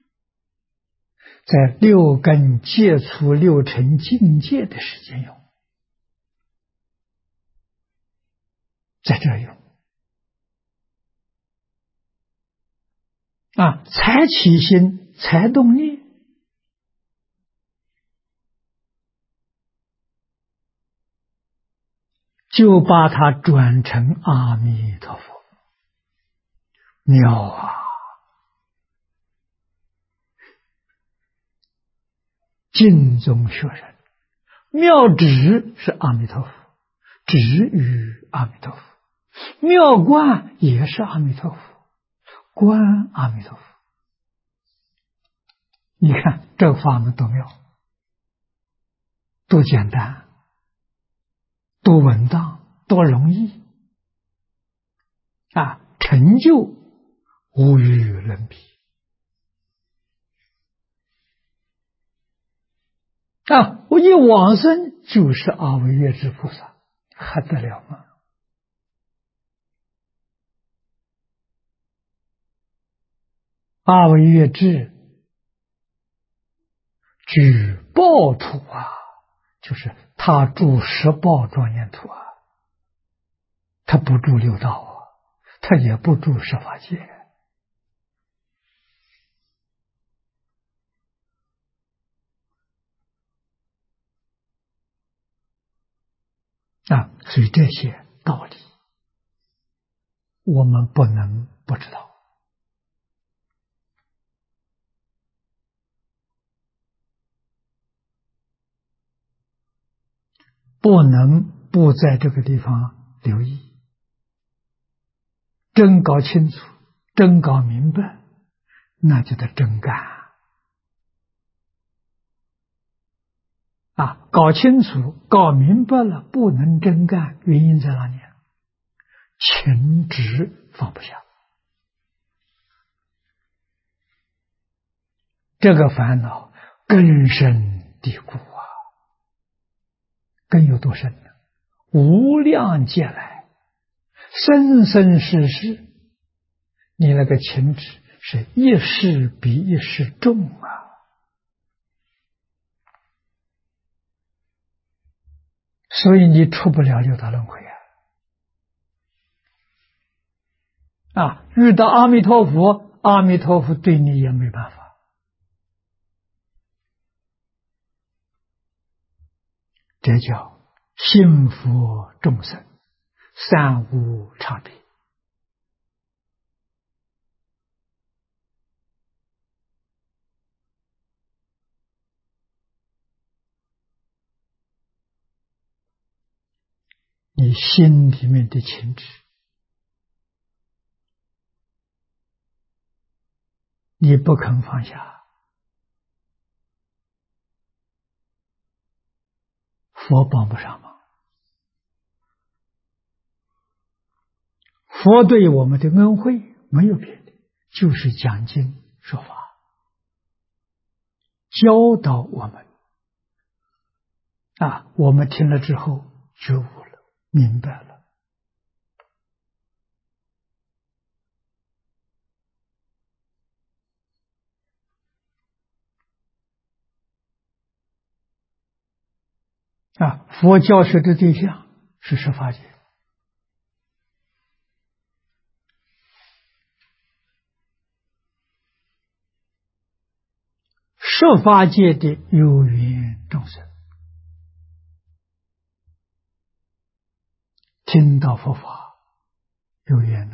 在六根接触六尘境界的时间用，在这用才起心，才动念，就把它转成阿弥陀佛。妙净宗学人，妙智是阿弥陀佛，智于阿弥陀佛，妙观也是阿弥陀佛，观阿弥陀佛。你看这个法门多妙，多简单，多稳当，多容易成就无与伦比我一往生就是阿惟越致菩萨，还得了吗？阿惟越致居报土就是他住十报庄严土他不住六道他也不住十法界所以这些道理我们不能不知道，不能不在这个地方留意，真搞清楚，真搞明白，那就得真干搞清楚搞明白了不能真干，原因在哪里？情执放不下，这个烦恼根深蒂固根有多深呢？无量劫来生生世世你那个情执是一世比一世重所以你出不了六道轮回遇到阿弥陀佛，阿弥陀佛对你也没办法，这叫幸福众生三无差别。你心里面的情执你不肯放下，佛帮不上忙。佛对我们的恩惠没有别的，就是讲经说法，教导我们我们听了之后觉悟了，明白了。佛教学的对象是十法界，十法界的有缘众生，听到佛法有缘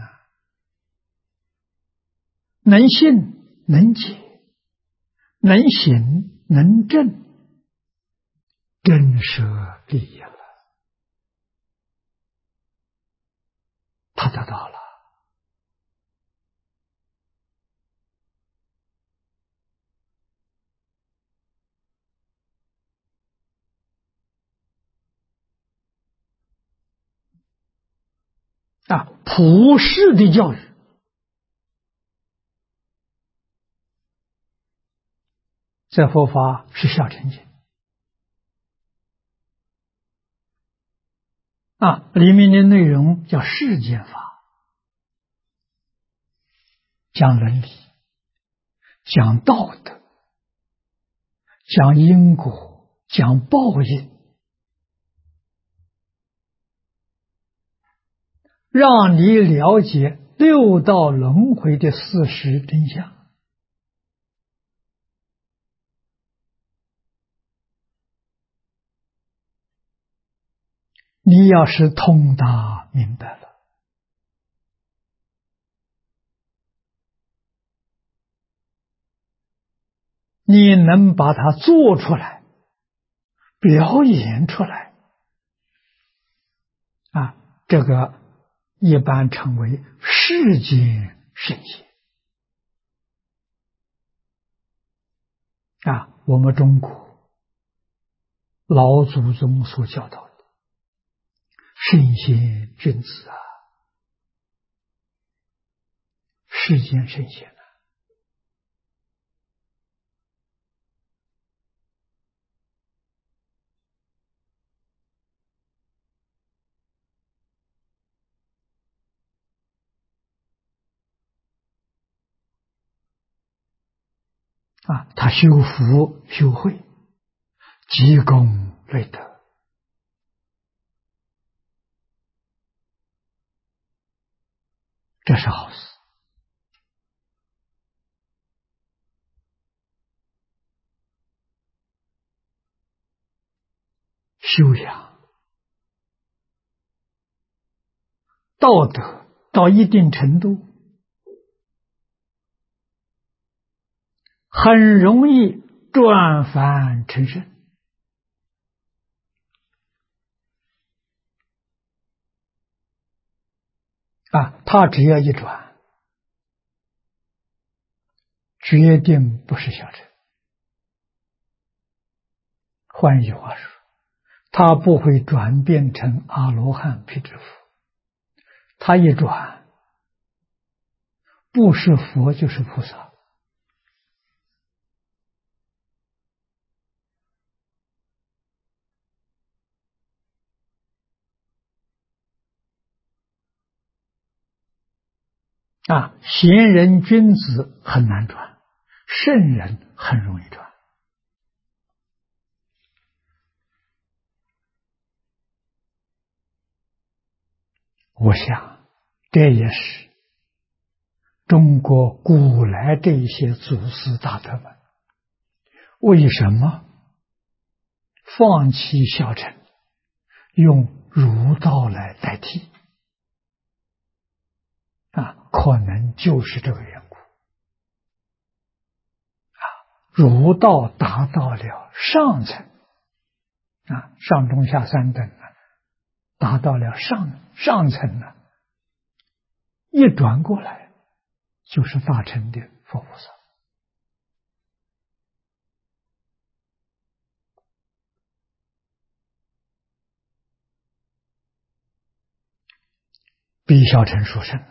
能信能解，能行能证，真舍利益了，他得到了。普世的教育在佛法是小乘经里面的内容叫世间法，讲伦理，讲道德，讲因果，讲报应，让你了解六道轮回的事实真相。你要是通达明白了，你能把它做出来，表演出来这个一般称为世间圣贤我们中国老祖宗所教导的圣贤君子世间圣贤他修福修慧，积功累德，这是好事。修养道德到一定程度，很容易转凡成圣他只要一转，决定不是小乘。换一句话说，他不会转变成阿罗汉辟支佛，他一转，不是佛就是菩萨。贤人君子很难转，圣人很容易转。我想这也是中国古来这一些祖师大德们为什么放弃小乘，用儒道来代替可能就是这个缘故儒道达到了上层上中下三等达到了上层一转过来就是大乘的佛菩萨比小乘殊胜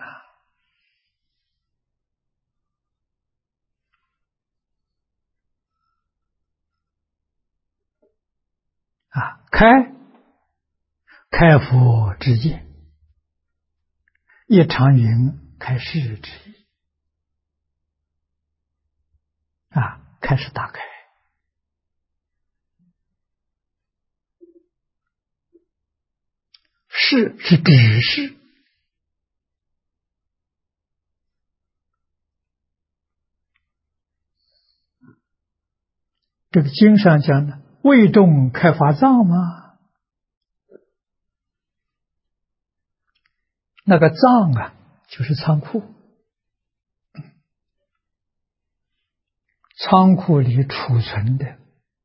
开佛之见，一常云开示之意开始打开。示是指示，这个经上讲的为众开法藏吗？那个藏就是仓库，仓库里储存的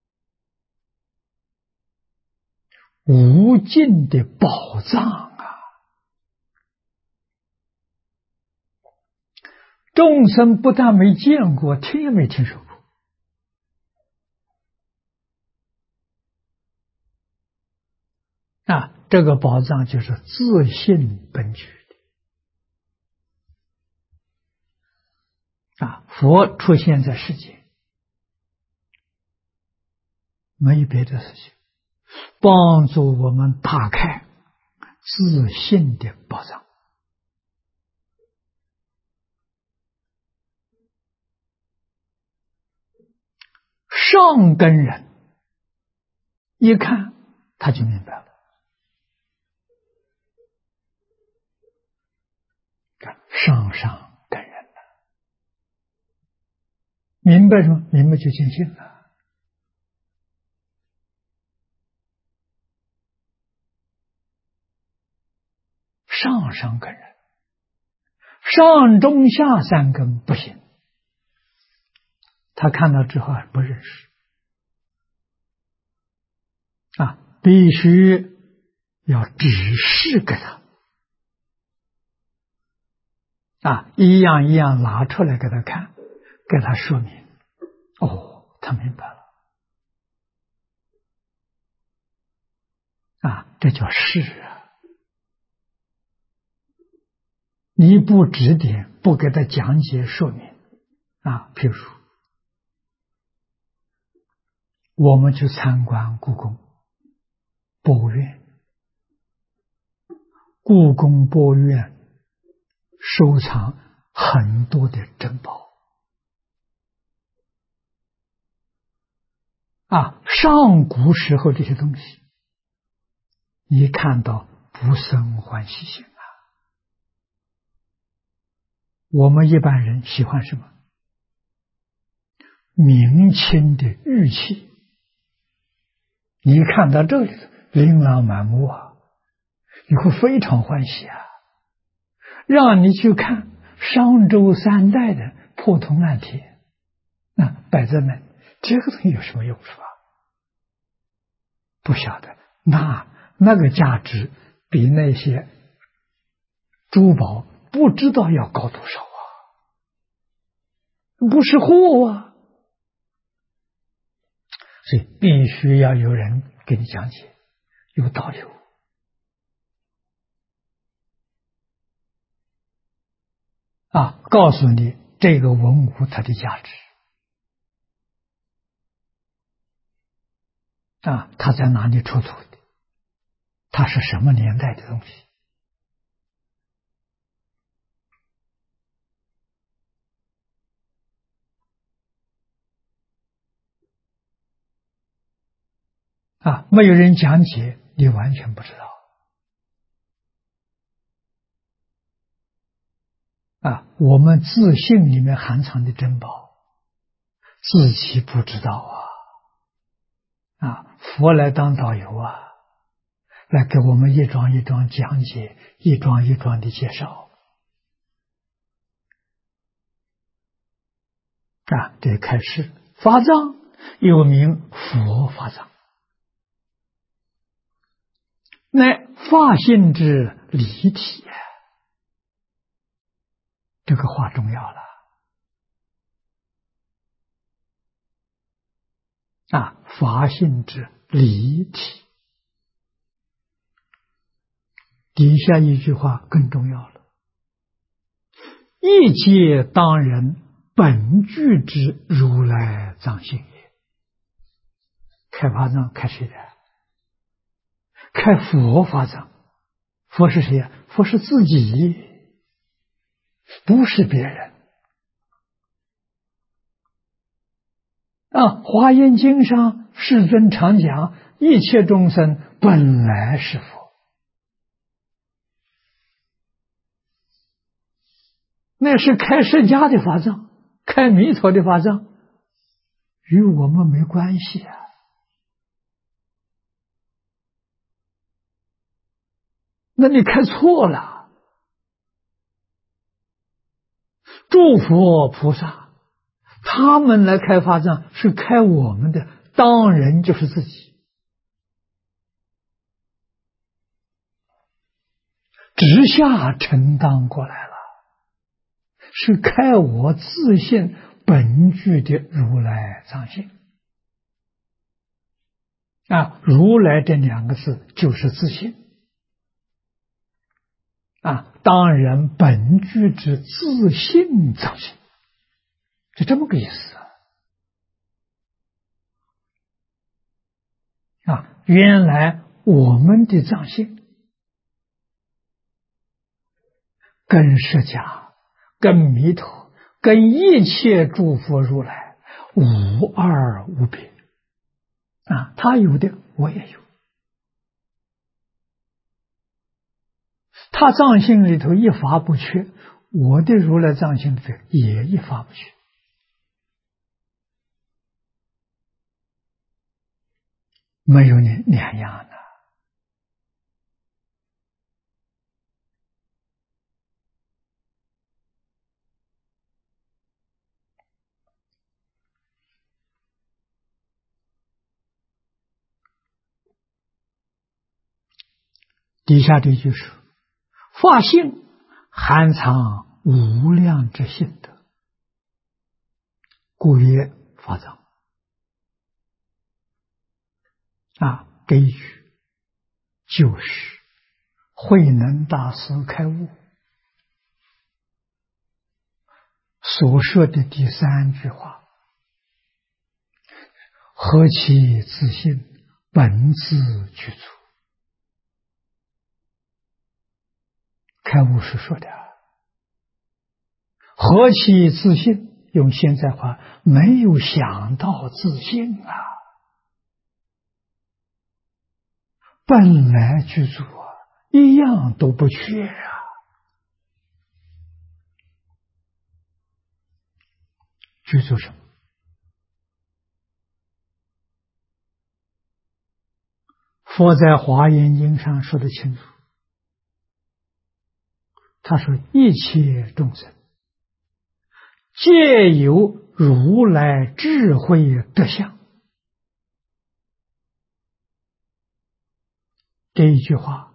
无尽的宝藏众生不但没见过，听也没听说过这个宝藏就是自性本具的佛出现在世界，没有别的事情，帮助我们打开自性的宝藏。上根人一看他就明白了，上根人了，明白什么？明白就尽兴了。上根人，上中下三根不行，他看到之后不认识必须要指示给他一样一样拿出来给他看，给他说明。他明白了这叫示你不指点，不给他讲解说明譬如我们去参观故宫博物院，故宫博物院收藏很多的珍宝上古时候这些东西，你看到不生欢喜心我们一般人喜欢什么？明清的玉器，你看到这里琳琅满目你会非常欢喜让你去看商周三代的破铜烂铁摆在那，这个东西有什么用处不晓得，那个价值比那些珠宝不知道要高多少不是货所以必须要有人给你讲解，有导游告诉你这个文物它的价值它在哪里出土的，它是什么年代的东西没有人讲解，你完全不知道我们自性里面含藏的珍宝，自己不知道佛来当导游来给我们一桩一桩讲解，一桩一桩的介绍这开示法藏又名佛法藏，乃法性之离体这个话重要了法性之离体， 底下一句话更重要了：一切当人本具之如来藏性也。开法藏开谁的？开佛法藏。佛是谁呀？佛是自己，不是别人。华严经上世尊常讲，一切众生本来是佛。那是开释迦的法藏，开弥陀的法藏，与我们没关系啊。那你开错了。诸佛菩萨他们来开法藏是开我们的，当人就是自己，直下承担过来了，是开我自性本具的如来藏性。如来这两个字就是自性。当人本具之自性藏性，是这么个意思原来我们的藏性跟释迦、跟弥陀、跟一切诸佛如来无二无别他有的我也有，他藏性里头一法不缺，我的如来藏性里头也一法不缺。没有两样的。底下这句是法性含藏无量之性德，故曰法藏。这一句就是慧能大师开悟所说的第三句话：何其自性，本自具足。开悟时说的，何其自性，用现在话，没有想到自性本来具足一样都不缺具足什么？佛在华严经上说得清楚，他说一切众生皆有如来智慧德相。这一句话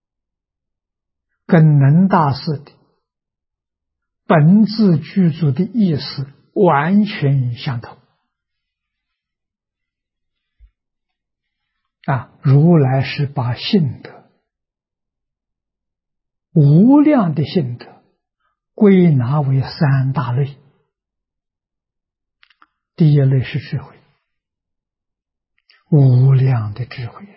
跟能大师的本自具足的意思完全相同如来是把性德无量的性德归纳为三大类。第一类是智慧，无量的智慧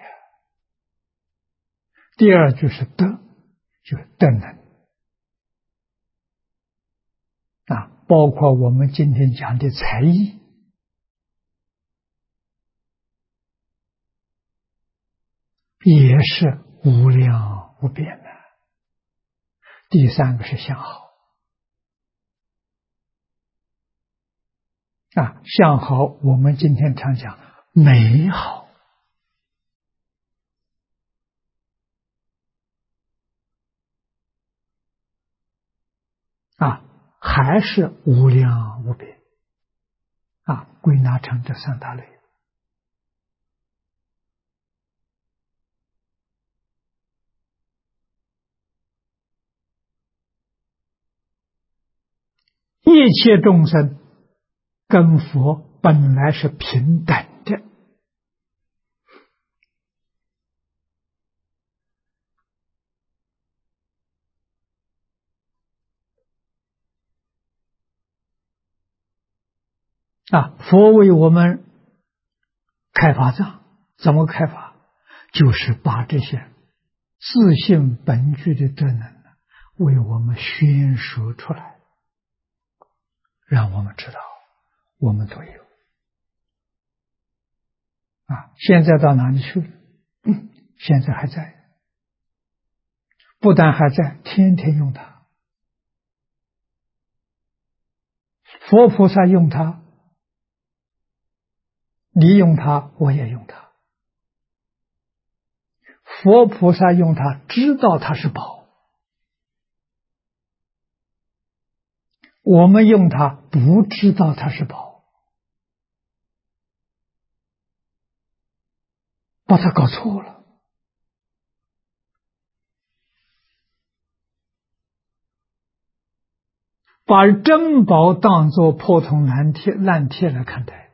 第二就是德，就是德能包括我们今天讲的才艺，也是无量无边的。第三个是相好相好我们今天常讲美好还是无量无边归纳成这三大类。一切众生跟佛本来是平等的佛为我们开发藏，怎么开发？就是把这些自性本具的德能为我们宣说出来，让我们知道我们都有。现在到哪里去了？现在还在，不但还在，天天用它。佛菩萨用它，你用它，我也用它。佛菩萨用它，知道它是宝；我们用它，不知道它是宝，把它搞错了。把珍宝当作破铜烂铁来看待，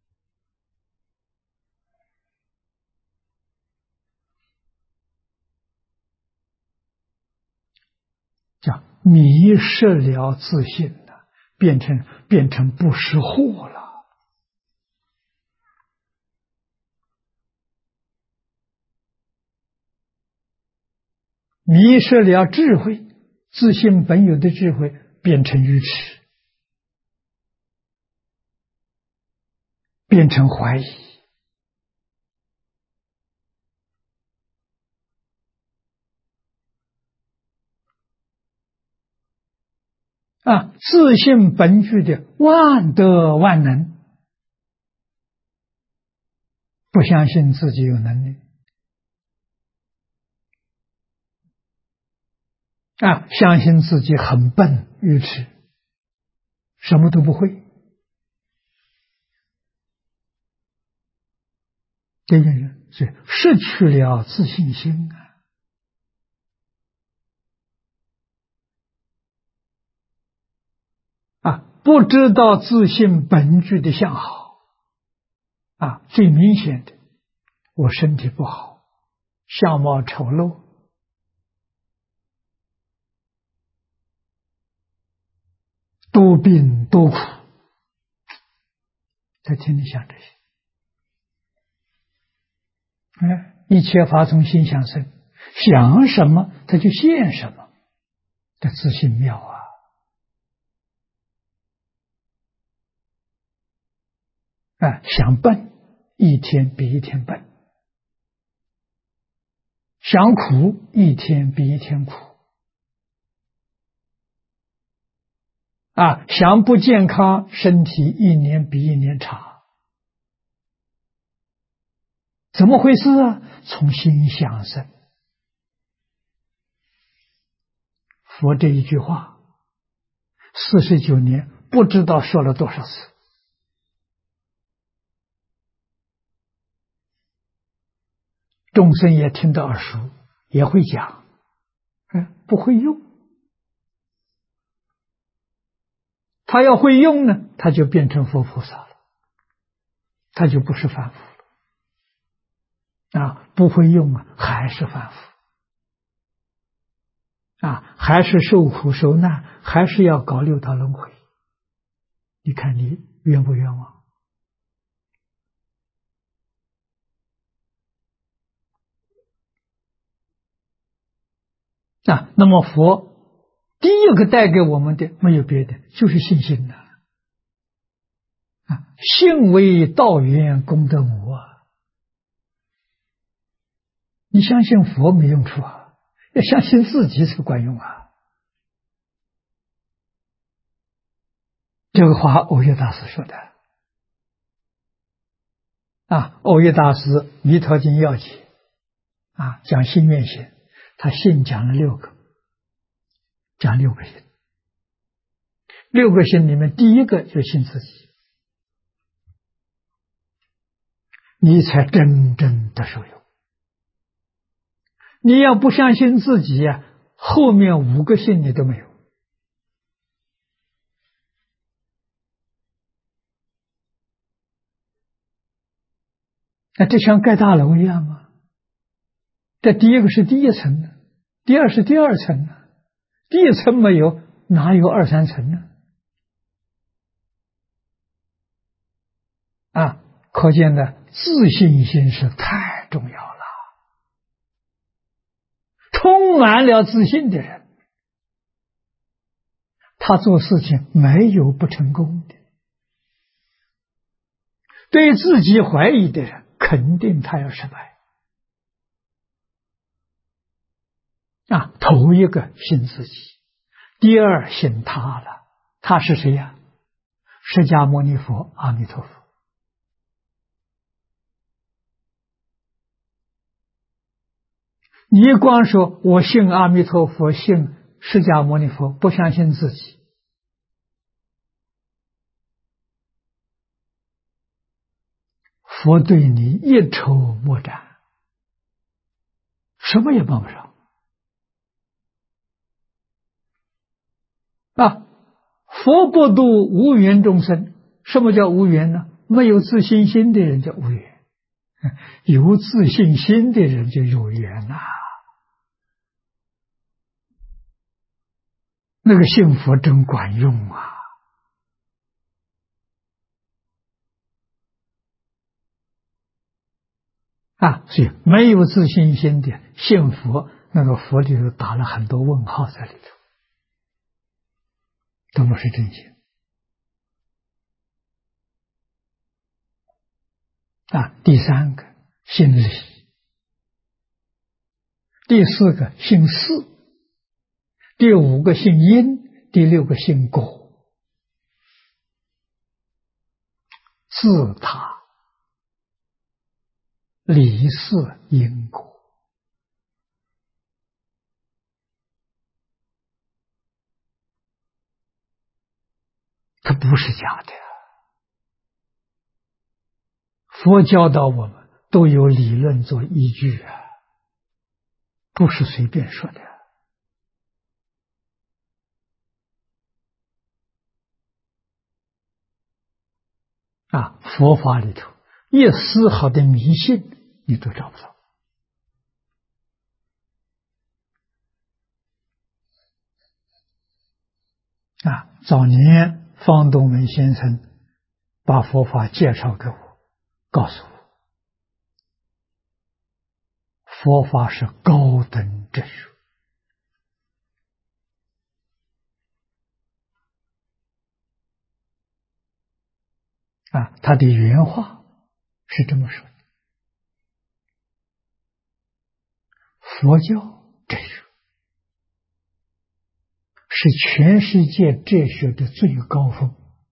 叫迷失了自信了，变成不识货了。迷失了智慧，自信本有的智慧变成愚痴，变成怀疑。自信本具的万德万能，不相信自己有能力，相信自己很笨愚痴，什么都不会。这个人是失去了自信心不知道自信本具的相好最明显的，我身体不好，相貌丑陋，多病多苦，他天天想这些。一切法从心想生，想什么他就现什么，这自信妙想笨，一天比一天笨；想苦，一天比一天苦；想不健康，身体一年比一年差。怎么回事从心想生。佛这一句话49年不知道说了多少次，众生也听得耳熟，也会讲，不会用。他要会用呢，他就变成佛菩萨了，他就不是凡夫了。不会用还是凡夫还是受苦受难，还是要搞六道轮回。你看你冤不冤枉？那么佛第一个带给我们的没有别的，就是信心信为道源功德母你相信佛没用处要相信自己才管用这个话欧岳大师说的欧岳大师《弥陀经要解》讲信愿行，他信讲了6个，讲6个信，6个信里面第一个就信自己，你才真正的受用。你要不相信自己后面5个信你都没有。这像盖大楼一样这第一个是第一层呢，第二是第二层呢，第一层没有，哪有2、3层呢？ 可见呢，自信心是太重要了。充满了自信的人，他做事情没有不成功的。对自己怀疑的人，肯定他要失败。头一个信自己，第二信他了。他是谁呀？释迦牟尼佛，阿弥陀佛。你光说我信阿弥陀佛，信释迦牟尼佛，不相信自己，佛对你一筹莫展，什么也帮不上。佛不度无缘众生。什么叫无缘呢？没有自信心的人叫无缘，有自信心的人就有缘呐。那个信佛真管用啊！所以没有自信心的信佛，那个佛里头打了很多问号在里头，都不是真心。第三个信理，第四个信事，第五个信因，第六个信果。自他理事因果，它不是假的。佛教导我们都有理论做依据不是随便说的。佛法里头一丝毫的迷信你都找不到。早年方东梅先生把佛法介绍给我，告诉我佛法是高等哲学。他的原话是这么说的：佛教哲学是全世界哲学的最高峰。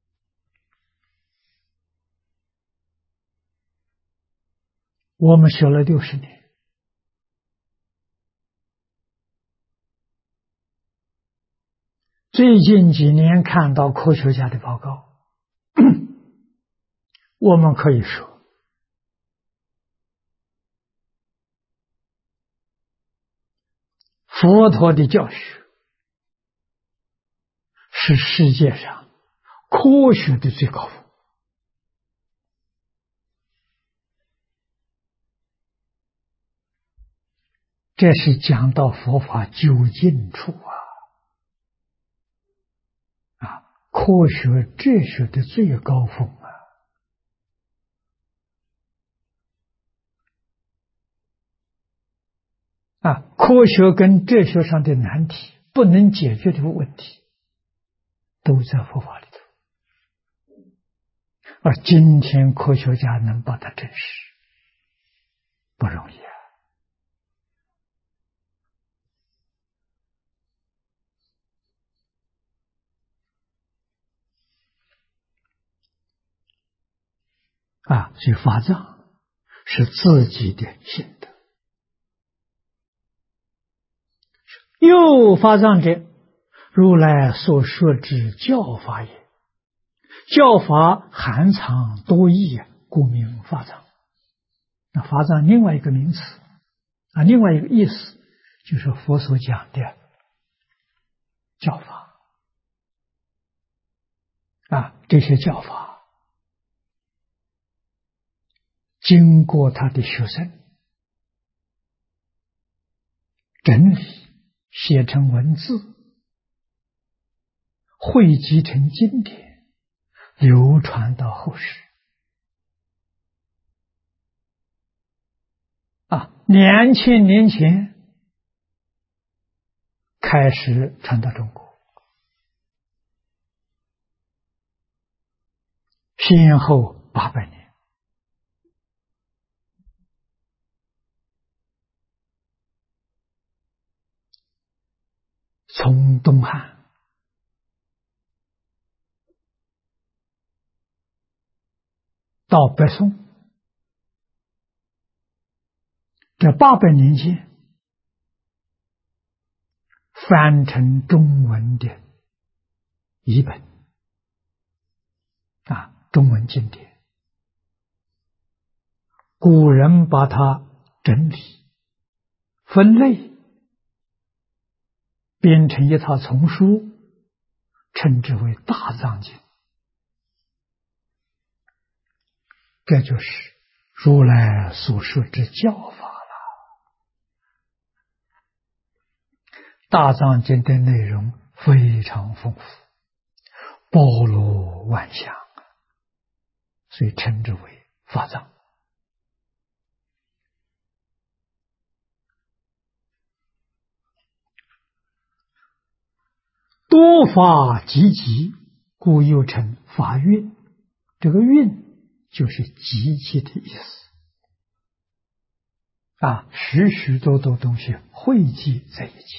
我们学了60年，最近几年看到科学家的报告，我们可以说佛陀的教学是世界上科学的最高峰。这是讲到佛法究竟处科学哲学的最高峰科学跟哲学上的难题，不能解决的问题，都在佛法里头。而今天科学家能把它证实，不容易所以法藏是自己的心得。又法藏者，如来所说之教法也。教法含藏多义故名法藏。法藏另外一个名词另外一个意思就是佛所讲的教法这些教法经过他的学生整理，写成文字，汇集成经典，流传到后世。 2000年前开始传到中国，先后800年。从东汉到北宋，这800年间翻成中文的译本中文经典，古人把它整理分类，编成一套丛书，称之为大藏经。这就是如来所说之教法了。大藏经的内容非常丰富，包罗万象，所以称之为法藏。多法集集，故又称法蕴。这个蕴就是集集的意思许许多多东西汇集在一起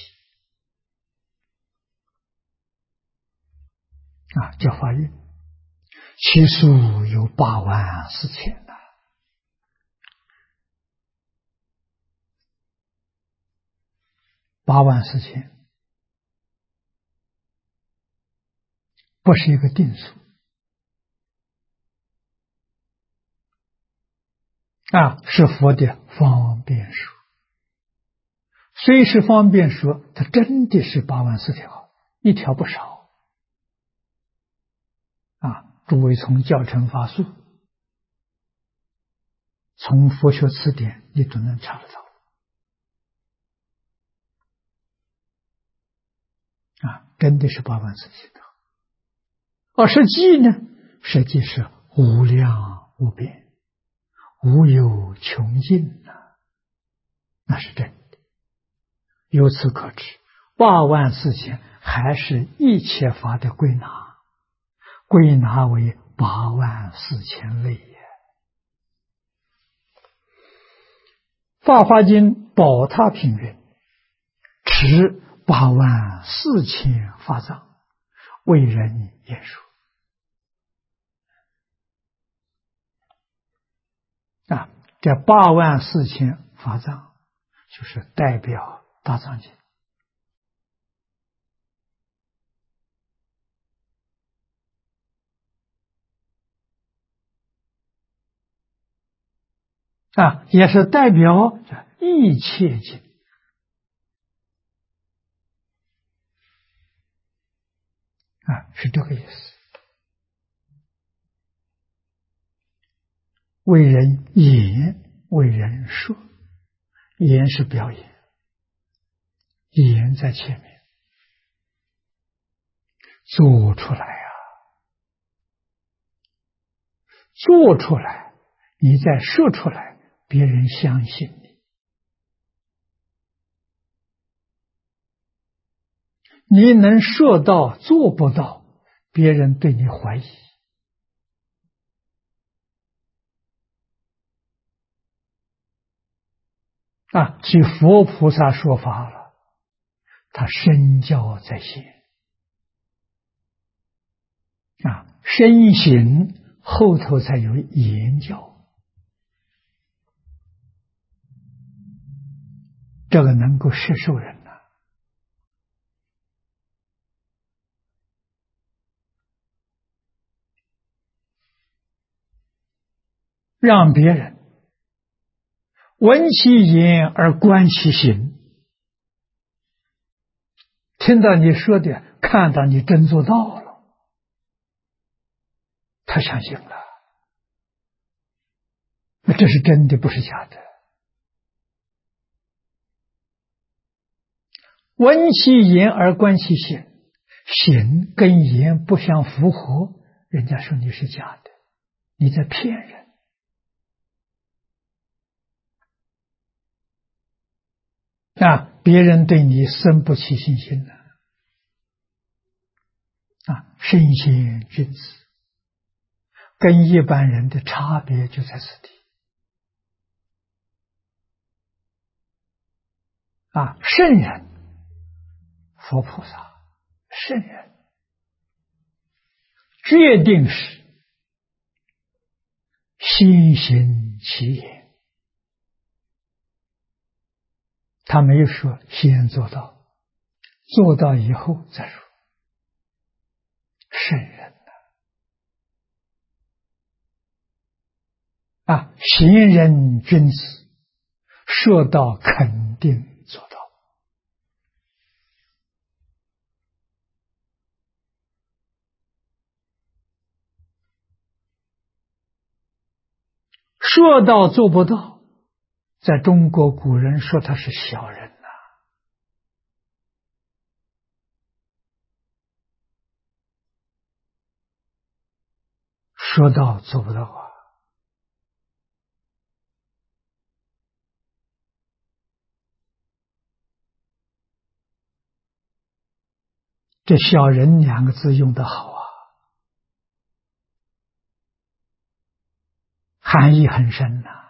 叫法蕴，其数有84000呐。84000不是一个定数是佛的方便数。虽是方便数，它真的是84000条，一条不少诸位从教程法术，从佛学词典，你都能查得到真的是84000条。实际呢？实际是无量无边，无有穷尽那是真的。由此可知，84000还是一切法的归纳，归纳为84000类也。法华经宝塔品云：持84000法藏，为人言说。这84000法藏就是代表大藏经也是代表一切经是这个意思。为人言，为人说，言是表演，言在前面，做出来做出来，你再说出来，别人相信你。你能说到做不到，别人对你怀疑据佛菩萨说法了，他身教在先身行后头才有言教，这个能够摄受人让别人闻其言而观其行，听到你说的，看到你真做到了，他相信了，那这是真的，不是假的。闻其言而观其行，行跟言不相符合，人家说你是假的，你在骗人别人对你生不起信心了。圣贤君子跟一般人的差别就在此地。圣人，佛菩萨，圣人决定是先行其言，他没有说先做到，做到以后再说。圣人贤人君子说到肯定做到。说到做不到，在中国古人说他是小人呐。说到做不到这小人两个字用得好含义很深呐，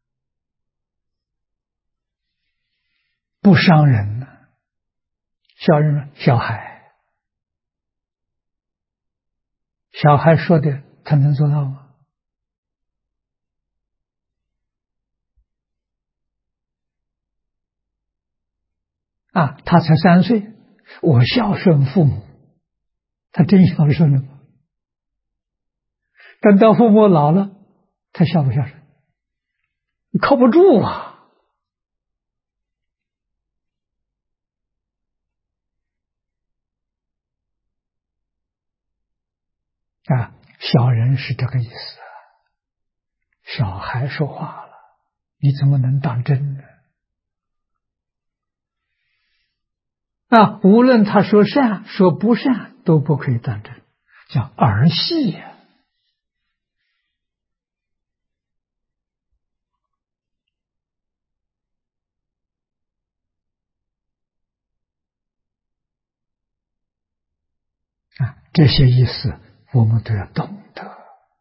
不伤人呐。小人，小孩，小孩说的他能做到吗？他才3岁，我孝顺父母，他真孝顺了吗？等到父母老了，他孝不孝顺？靠不住小人是这个意思。小孩说话了，你怎么能当真呢？无论他说善说不善都不可以当真，叫儿戏呀。这些意思我们都要懂得。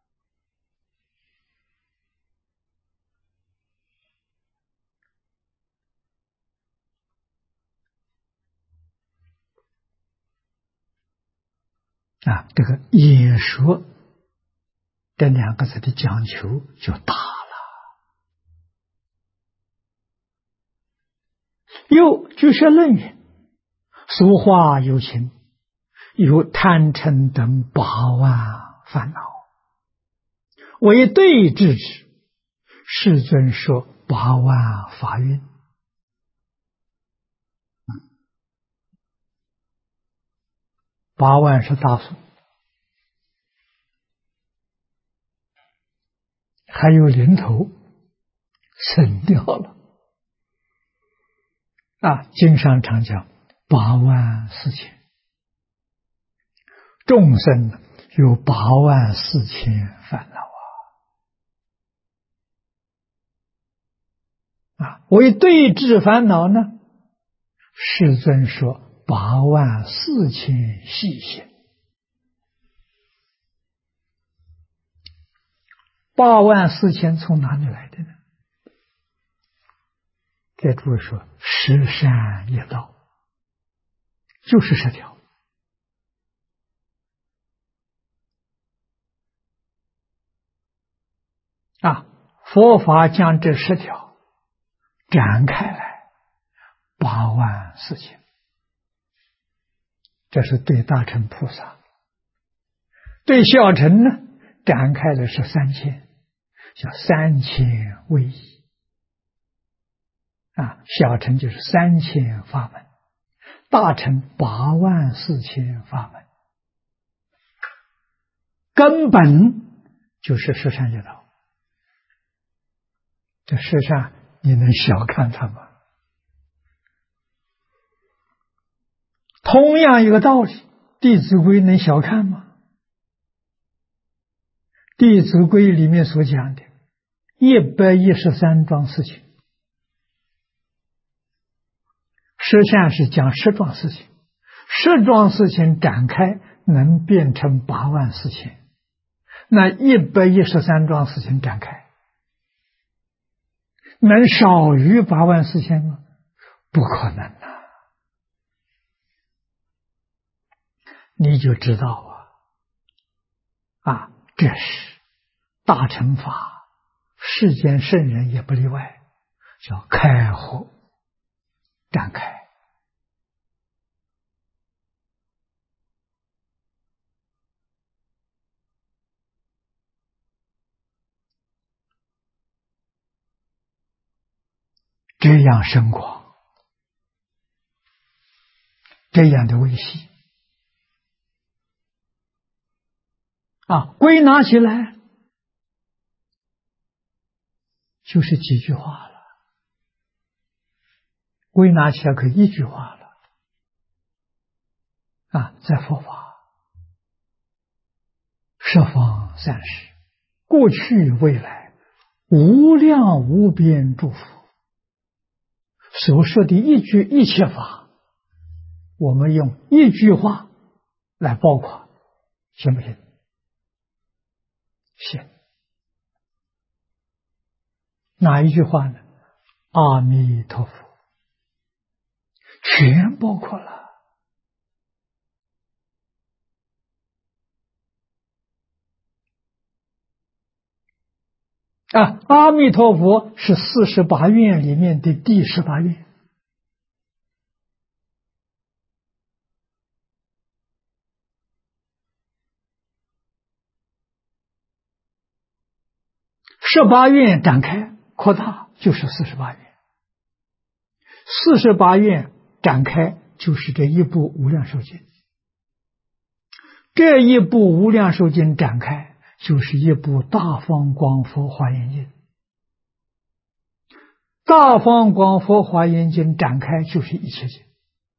这个演说这2个字的讲求就大了。又据说论语，俗话有情，有贪嗔等8万烦恼，为对治之，世尊说8万法运。8万是大数，还有零头省掉了。经上常讲8万4千，众生有8万4千烦恼为对治烦恼呢，世尊说8万4千细行。8万4千从哪里来的呢？给诸位说，十善业道就是10条。佛法将这10条展开来，8万4千。这是对大乘菩萨。对小乘呢，展开了是3000，叫3000位仪。小乘就是3000法门，大乘8万4千法门，根本就是十善业道。这世上你能小看它吗？同样一个道理，《弟子规》能小看吗？《弟子规》里面所讲的113桩事情， 实相是讲十桩事情，十桩事情展开能变成84000，那113桩事情展开能少于84000吗？不可能啊！你就知道这是大乘法，世间圣人也不例外，叫开合展开。这样深广，这样的维系归纳起来就是几句话了，归纳起来可以一句话了在佛法十方三世，过去未来无量无边诸佛所说的一切法，我们用一句话来包括，行不行？行。哪一句话呢？阿弥陀佛，全包括了。阿弥陀佛是48愿里面的第18愿。18愿展开扩大就是48愿，48愿展开就是这一部无量寿经，这一部无量寿经展开就是一部大方广佛华严经，大方广佛华严经展开就是一切经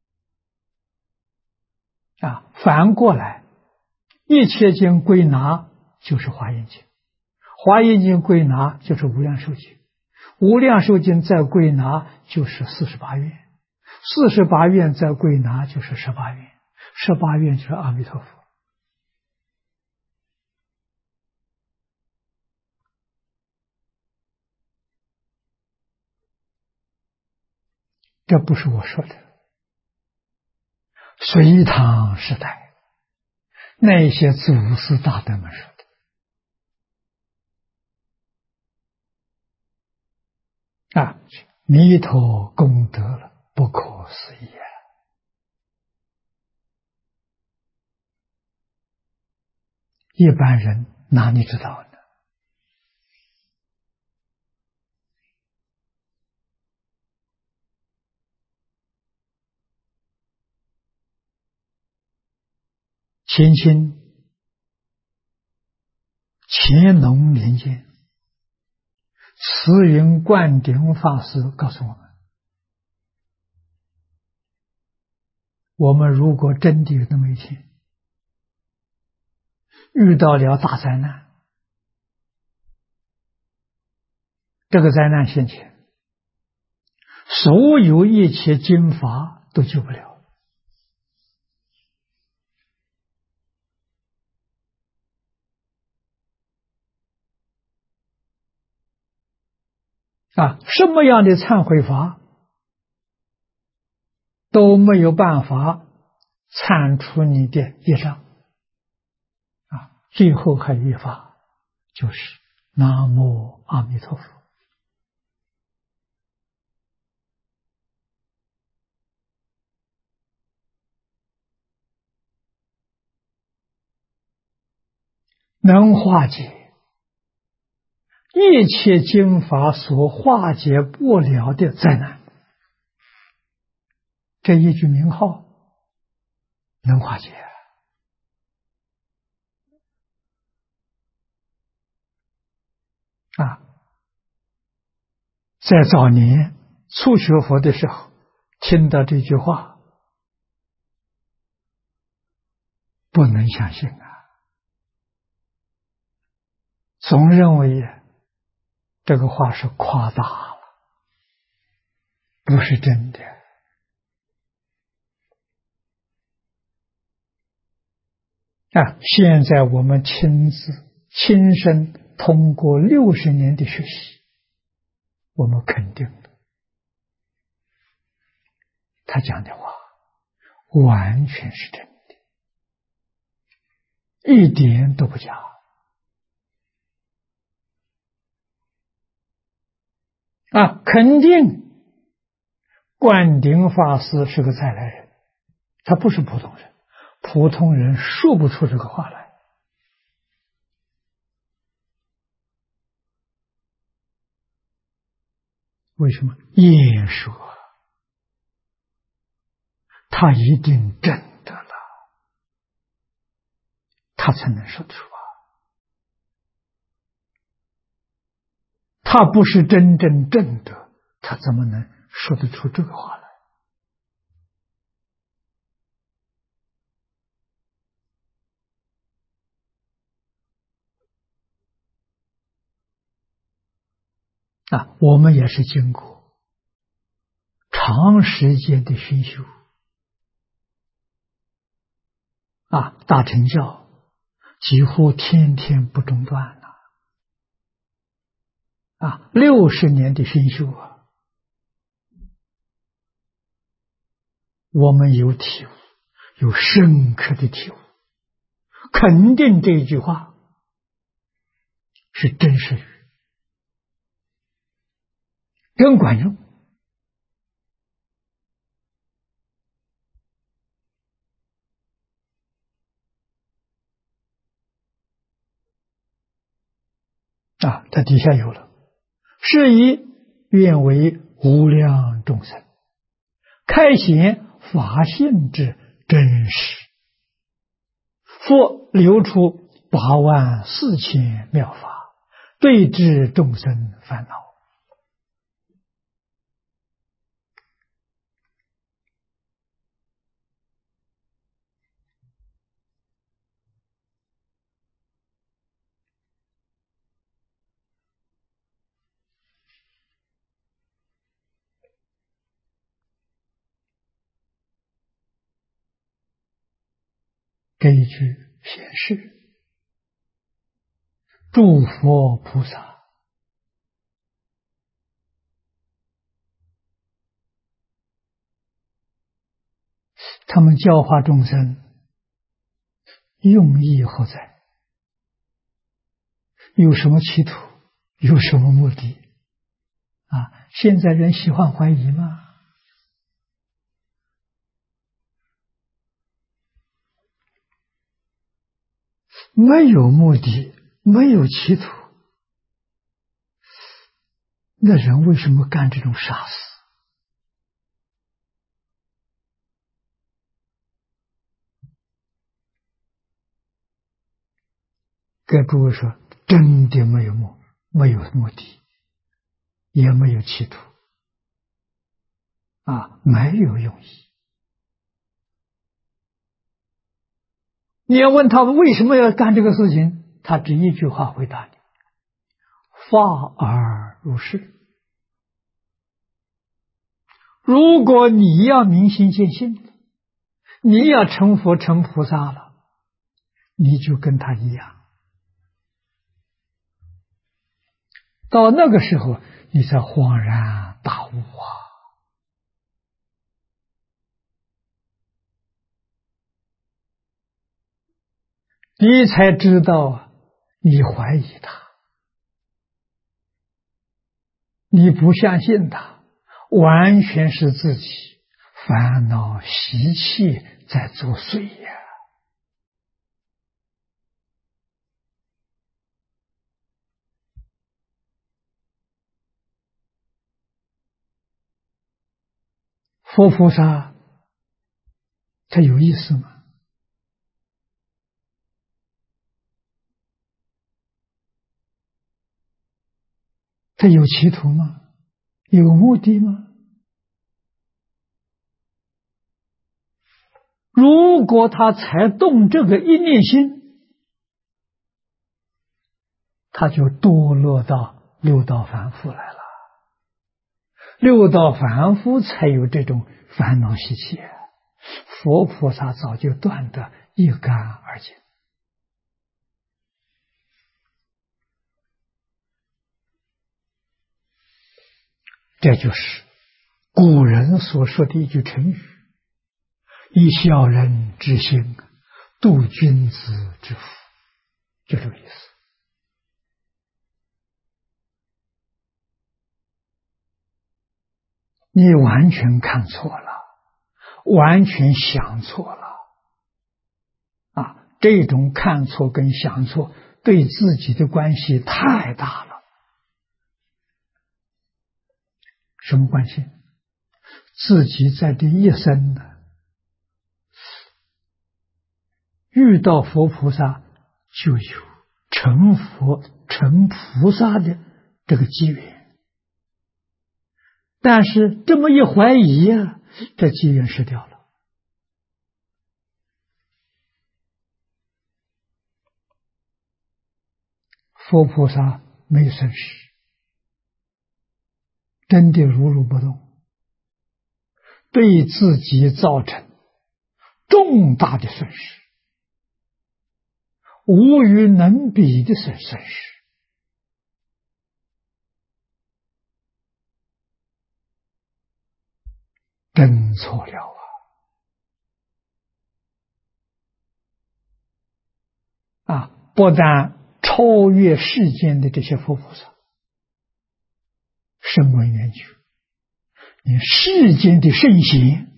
反过来一切经归纳就是华严经，华严经归纳就是无量寿经，无量寿经再归纳就是48愿，48愿再归纳就是18愿，18愿就是阿弥陀佛。这不是我说的，隋唐时代那些祖师大德们说的弥陀功德了，不可思议一般人哪里知道呢？乾清乾隆年间，慈云灌顶法师告诉我们如果真的有那么一天遇到了大灾难，这个灾难现前，所有一切经法都救不了什么样的忏悔法都没有办法铲除你的业障最后还有一法，就是南无阿弥陀佛。能化解一切经法所化解不了的灾难，这一句名号能化解在早年初学佛的时候听到这句话，不能相信总认为这个话是夸大了，不是真的现在我们亲身通过60年的学习，我们肯定的，他讲的话完全是真的，一点都不假。肯定灌顶法师是个再来人，他不是普通人，普通人说不出这个话来。为什么？也说他一定真的了，他才能说出啊。他不是真正正的，他怎么能说得出这个话来？我们也是经过长时间的熏修大乘教几乎天天不中断60年的熏修我们有体悟，有深刻的体悟，肯定这一句话是真实语，真管用它底下有了，是以愿为无量众生开显法性之真实，复流出84000妙法，对治众生烦恼。这一句显示诸佛菩萨他们教化众生用意何在？有什么企图？有什么目的？现在人喜欢怀疑吗？没有目的，没有企图，那人为什么干这种傻事？跟诸位说，真的没有目的，也没有企图没有用意。你要问他为什么要干这个事情，他只一句话回答你：法而如是。如果你要明心见性，你要成佛成菩萨了，你就跟他一样。到那个时候，你才恍然大悟你才知道你怀疑他，你不相信他，完全是自己烦恼习气在作祟呀。佛菩萨他有意思吗？他有企图吗？有目的吗？如果他才动这个一念心，他就堕落到六道凡夫来了。六道凡夫才有这种烦恼习气，佛菩萨早就断得一干二净这就是古人所说的一句成语：以小人之心度君子之腹，就这个意思。你完全看错了，完全想错了啊！这种看错跟想错对自己的关系太大了。什么关系？自己在这一生呢，遇到佛菩萨就有成佛成菩萨的这个机缘，但是这么一怀疑啊，这机缘失掉了。佛菩萨没有损失，真的如如不动，对自己造成重大的损失，无与能比的损失。真错了啊！不但超越世间的这些佛菩萨，声闻缘觉，连世间的圣贤，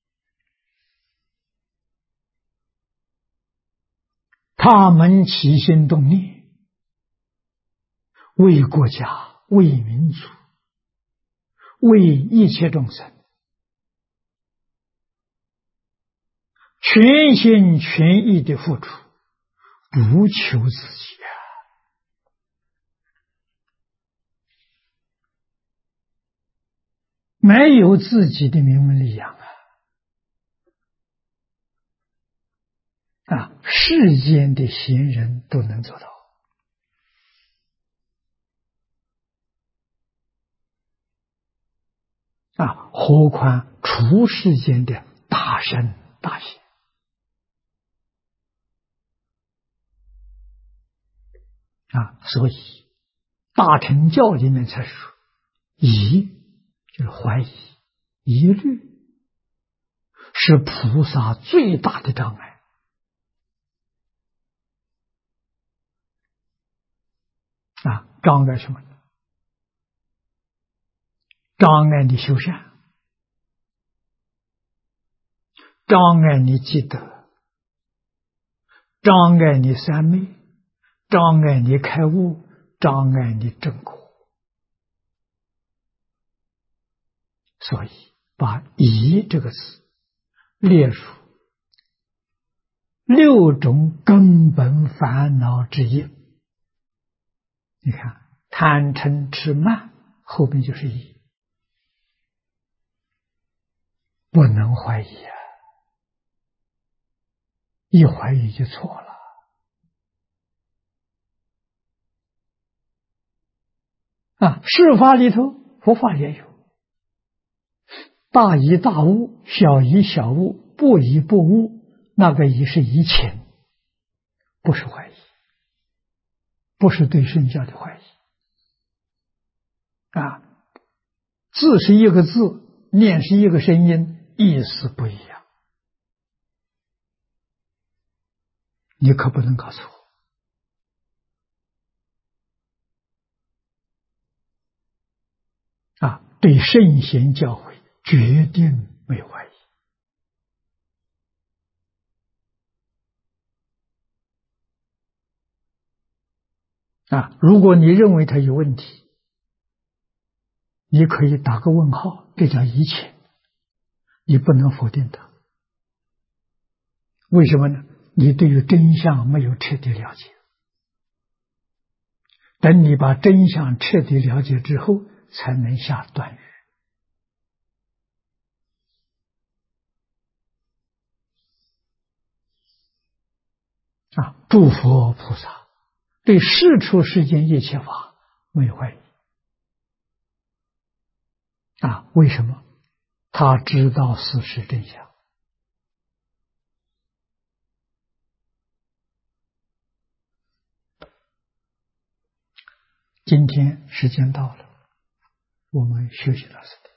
他们起心动念，为国家、为民族、为一切众生，全心全意的付出，不求自己没有自己的名闻利养世间的贤人都能做到何况出世间的大圣大贤所以大乘教里面才说，疑就是怀疑、疑虑，是菩萨最大的障碍障碍什么呢？障碍你修善，障碍你积德，障碍你三昧，障碍你开悟，障碍你正果。所以把疑这个词列入6种根本烦恼之一。你看，贪嗔痴慢后面就是疑，不能怀疑一怀疑就错了事法里头佛法也有，大疑大悟，小疑小悟，不疑不悟，那个疑是疑情，不是怀疑，不是对圣教的怀疑字是一个字，念是一个声音，意思不一样，你可不能搞错对圣贤教诲决定没有怀疑如果你认为它有问题，你可以打个问号，这叫疑情，你不能否定它。为什么呢？你对于真相没有彻底了解。等你把真相彻底了解之后，才能下断语诸佛菩萨对世出世间一切法没有怀疑为什么？他知道事实真相。今天时间到了， 我们学习到此地。